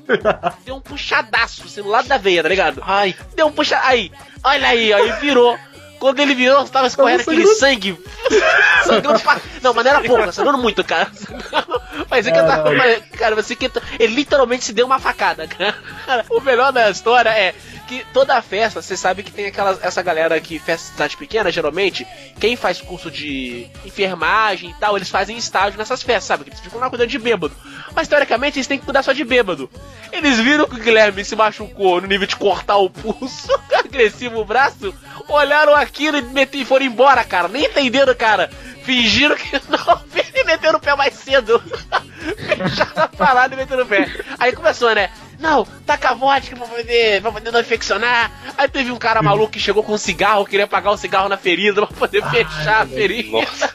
deu um puxadaço assim, no lado da veia, tá ligado? Ai, deu um puxa... Aí, olha aí, ó, ele virou. Quando ele virou, tava escorrendo aquele sangue. Sangrando pra... Não, mas não era pouco, sangrando muito, cara. Mas é que eu tava... Cara, você que... Ele literalmente se deu uma facada, cara. O melhor da história é que toda festa, você sabe que tem aquela, essa galera que festa cidade pequena, geralmente, quem faz curso de enfermagem e tal, eles fazem estágio nessas festas, sabe? Que eles ficam lá cuidando de bêbado. Mas teoricamente eles têm que cuidar só de bêbado. Eles viram que o Guilherme se machucou no nível de cortar o pulso, agressivo o braço, olharam aquilo e, meteram, e foram embora, cara. Nem entenderam, cara. Fingiram que não, e meteram o pé mais cedo. Fecharam a parada e meteram o pé. Aí começou, né? Não, taca vodka pra poder, pra poder não infeccionar. Aí teve um cara maluco que chegou com um cigarro, queria apagar o cigarro na ferida pra poder ai, fechar a ferida. Nossa.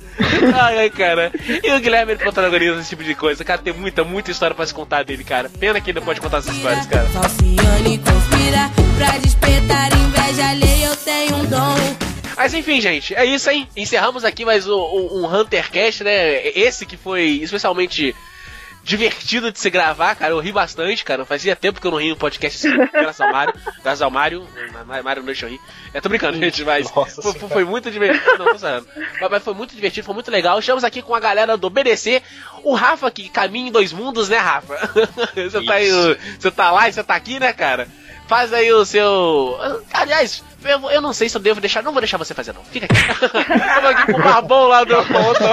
Ai, ai, cara. E o Guilherme ele protagonista esse tipo de coisa. Cara, tem muita, muita história pra se contar dele, cara. Pena que ele não pode contar essas histórias, cara. Falciane conspira pra despertar inveja alheia, eu tenho um dom. Mas enfim, gente, é isso aí. Encerramos aqui mais um, um Huntercast, né? Esse que foi especialmente divertido de se gravar, cara. Eu ri bastante, cara. Fazia tempo que eu não ri no podcast assim, graças ao Mário. Graças ao Mário. Mário não deixa eu rir. Eu tô brincando, gente, mas foi, foi muito divertido. Não, tô sabendo. Mas, mas foi muito divertido, foi muito legal. Estamos aqui com a galera do B D C. O Rafa, que caminha em dois mundos, né, Rafa? Você tá, aí, você tá lá e você tá aqui, né, cara? Faz aí o seu... Aliás, eu, eu não sei se eu devo deixar... Não vou deixar você fazer, não. Fica aqui. Estamos aqui com o Barbão lá do...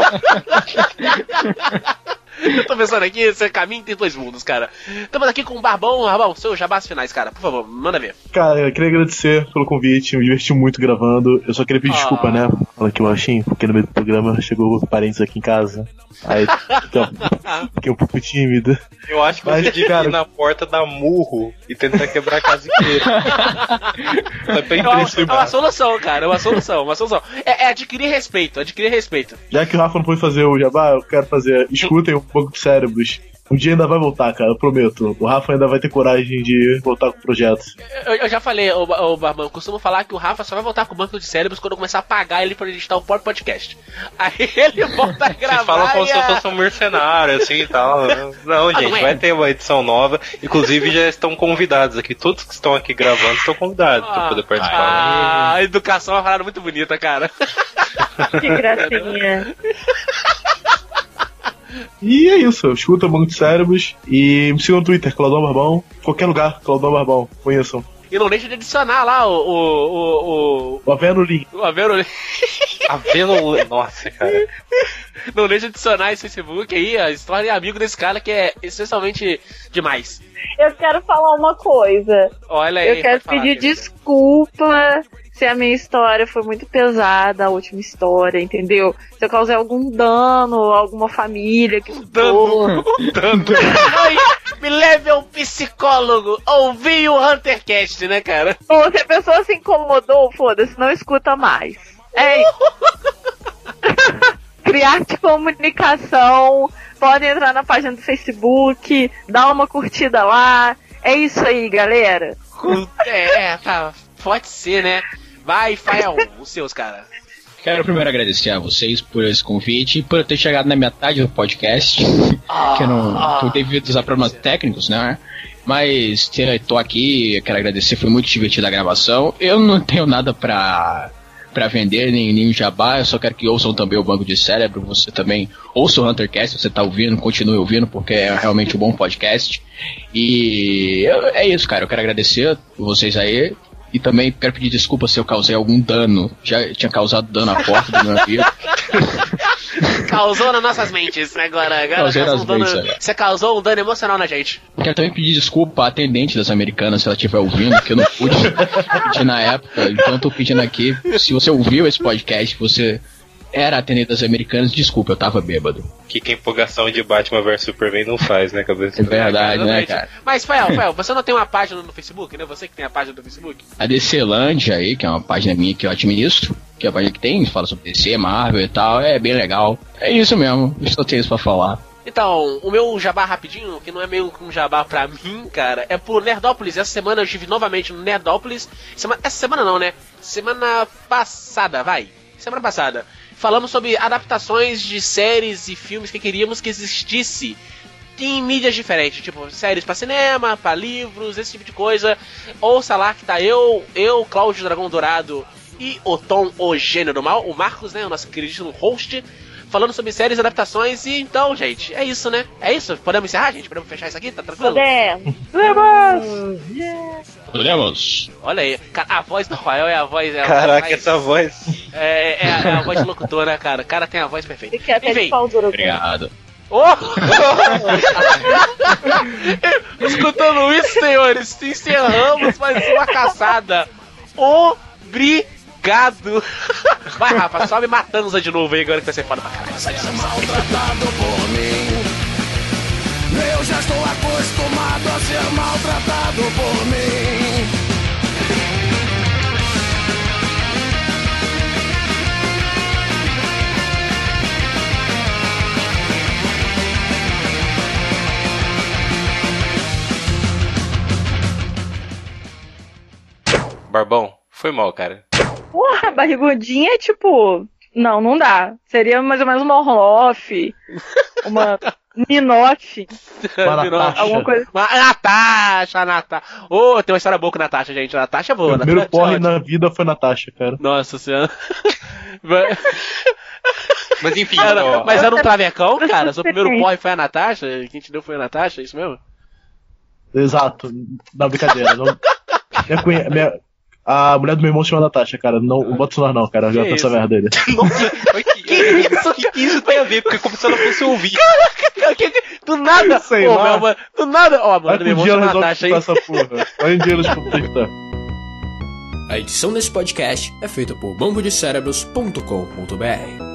Eu tô pensando aqui, esse caminho tem dois mundos, cara. Estamos aqui com o Barbão. Barbão, seus jabás finais, cara. Por favor, manda ver. Cara, eu queria agradecer pelo convite. Me diverti muito gravando. Eu só queria pedir ah. desculpa, né? Falando aqui baixinho, porque no meio do programa chegou parentes aqui em casa. Aí, então, fiquei um pouco tímido. Eu acho que Mas, você devia cara... ir na porta dar murro e tentar quebrar a casa inteira. É uma, é uma solução, cara. É uma solução, uma solução. É, é adquirir respeito, adquirir respeito. Já que o Rafa não pôde fazer o jabá, eu quero fazer. Escutem um pouco de Cérebros. Um dia ainda vai voltar, cara, eu prometo. O Rafa ainda vai ter coragem de voltar com o projeto. Eu, eu já falei, o, o Barbão, eu costumo falar que o Rafa só vai voltar com o banco de cérebros quando eu começar a pagar ele pra editar o próprio podcast. Aí ele volta a gravar. Vocês falam como e se eu a... fosse um mercenário, assim e tal. Não, gente, não é. vai ter uma edição nova. Inclusive já estão convidados aqui. Todos que estão aqui gravando estão convidados ah, pra poder participar. Ah, a educação é uma parada muito bonita, cara. Que gracinha. E é isso, escuta o Banco de Cérebros e me sigam no Twitter, Claudão Barbão, qualquer lugar, Claudão Barbão, conheçam. E não deixa de adicionar lá o... O, o, o... o Aveno Link. O Aveno Link. Aveno... Nossa, cara. Não deixa de adicionar esse Facebook aí, a história é amigo desse cara que é essencialmente demais. Eu quero falar uma coisa. Olha aí. Eu quero pedir falar, desculpa se a minha história foi muito pesada, a última história, entendeu? Se eu causei algum dano a alguma família que dano, dano. Ai, me leve ao psicólogo. Ouvi o HunterCast, né, cara? Ou se a pessoa se incomodou, foda-se, não escuta mais. É isso. Criarte Comunicação. Podem entrar na página do Facebook, dar uma curtida lá. É isso aí, galera. É, tá. Pode ser, né? Vai, Fael, os seus, cara. Quero primeiro agradecer a vocês por esse convite e por ter chegado na metade do podcast. Ah, que eu não ah, eu devido usar problemas técnicos, né? Mas estou aqui, quero agradecer, foi muito divertida a gravação. Eu não tenho nada pra, pra vender, nem nenhum jabá, eu só quero que ouçam também o Banco de Cérebro. Você também ouça o HunterCast, se você tá ouvindo, continue ouvindo, porque é realmente um bom podcast. E eu, é isso, cara, eu quero agradecer vocês aí. E também quero pedir desculpa se eu causei algum dano. Já tinha causado dano à porta do meu navio. Causou nas nossas mentes, né? Agora, agora causou nas um dano, mentes, agora. Você causou um dano emocional na gente. Quero também pedir desculpa à atendente das Americanas, se ela estiver ouvindo, que eu não pude pedir na época. Então eu tô pedindo aqui, se você ouviu esse podcast, você era atendente das Americanas, desculpa, eu tava bêbado. Que que empolgação de Batman versus Superman não faz, né, cabeça? É verdade, né, cara? Mas, Fael, Fael, você não tem uma página no Facebook, né? Você que tem a página do Facebook? A DClândia aí, que é uma página minha que eu administro, que é a página que tem, fala sobre D C, Marvel e tal, é bem legal. É isso mesmo, eu só tenho isso pra falar. Então, o meu jabá rapidinho, que não é meio que um jabá pra mim, cara, é pro Nerdópolis. Essa semana eu estive novamente no Nerdópolis. Semana, essa semana não, né? Semana passada, vai. Semana passada. Falamos sobre adaptações de séries e filmes que queríamos que existisse em mídias diferentes, tipo séries pra cinema, pra livros, esse tipo de coisa. Ouça lá que tá eu, eu, Cláudio Dragão Dourado e o Tom, o Gênio do Mal, o Marcos, né, o nosso queridíssimo host, falando sobre séries e adaptações. E então, gente, é isso, né? É isso? Podemos encerrar, gente? Podemos fechar isso aqui? Tá tranquilo? Podemos! Podemos! Podemos! Olha aí, cara, a voz do Rafael é a voz... É a Caraca, voz, essa voz... É, é, é a voz de locutor, né, cara? O cara tem a voz perfeita. Enfim. Obrigado. Oh! Escutando isso, senhores, encerramos mais uma caçada. Obrigado. Vai, Rafa, sobe Matanza de novo aí agora que vai ser foda pra caralho. Maltratado por mim. Eu já estou acostumado a ser maltratado por mim. Barbão, foi mal, cara. Porra, barrigudinha é tipo... Não, não dá. Seria mais ou menos uma Orloff, uma Minoff. Alguma coisa. Uma Natasha, Natasha. Ô, oh, tem uma história boa com Natasha, gente. Natasha é boa. O primeiro Natasha porre é na vida foi Natasha, cara. Nossa senhora. Mas enfim, era, ó, mas era um travecão, cara? Seu primeiro porre foi a Natasha? Quem te deu foi a Natasha, é isso mesmo? Exato. Não, brincadeira. Não... Minha cunha... Minha... A mulher do meu irmão se chama Natasha, cara. Não, não bota isso nós não, cara. Já tá essa merda dele. Nossa, que, que isso? Que, que isso tem a ver? Porque como se ela fosse ouvir. Caraca, que, do nada. Sei Ô, lá. meu, do nada. Ó, a mulher do meu irmão se chama Natasha aí. Essa porra. Vai em dia eles conectar. A edição desse podcast é feita por bambu de cérebros ponto com ponto b r.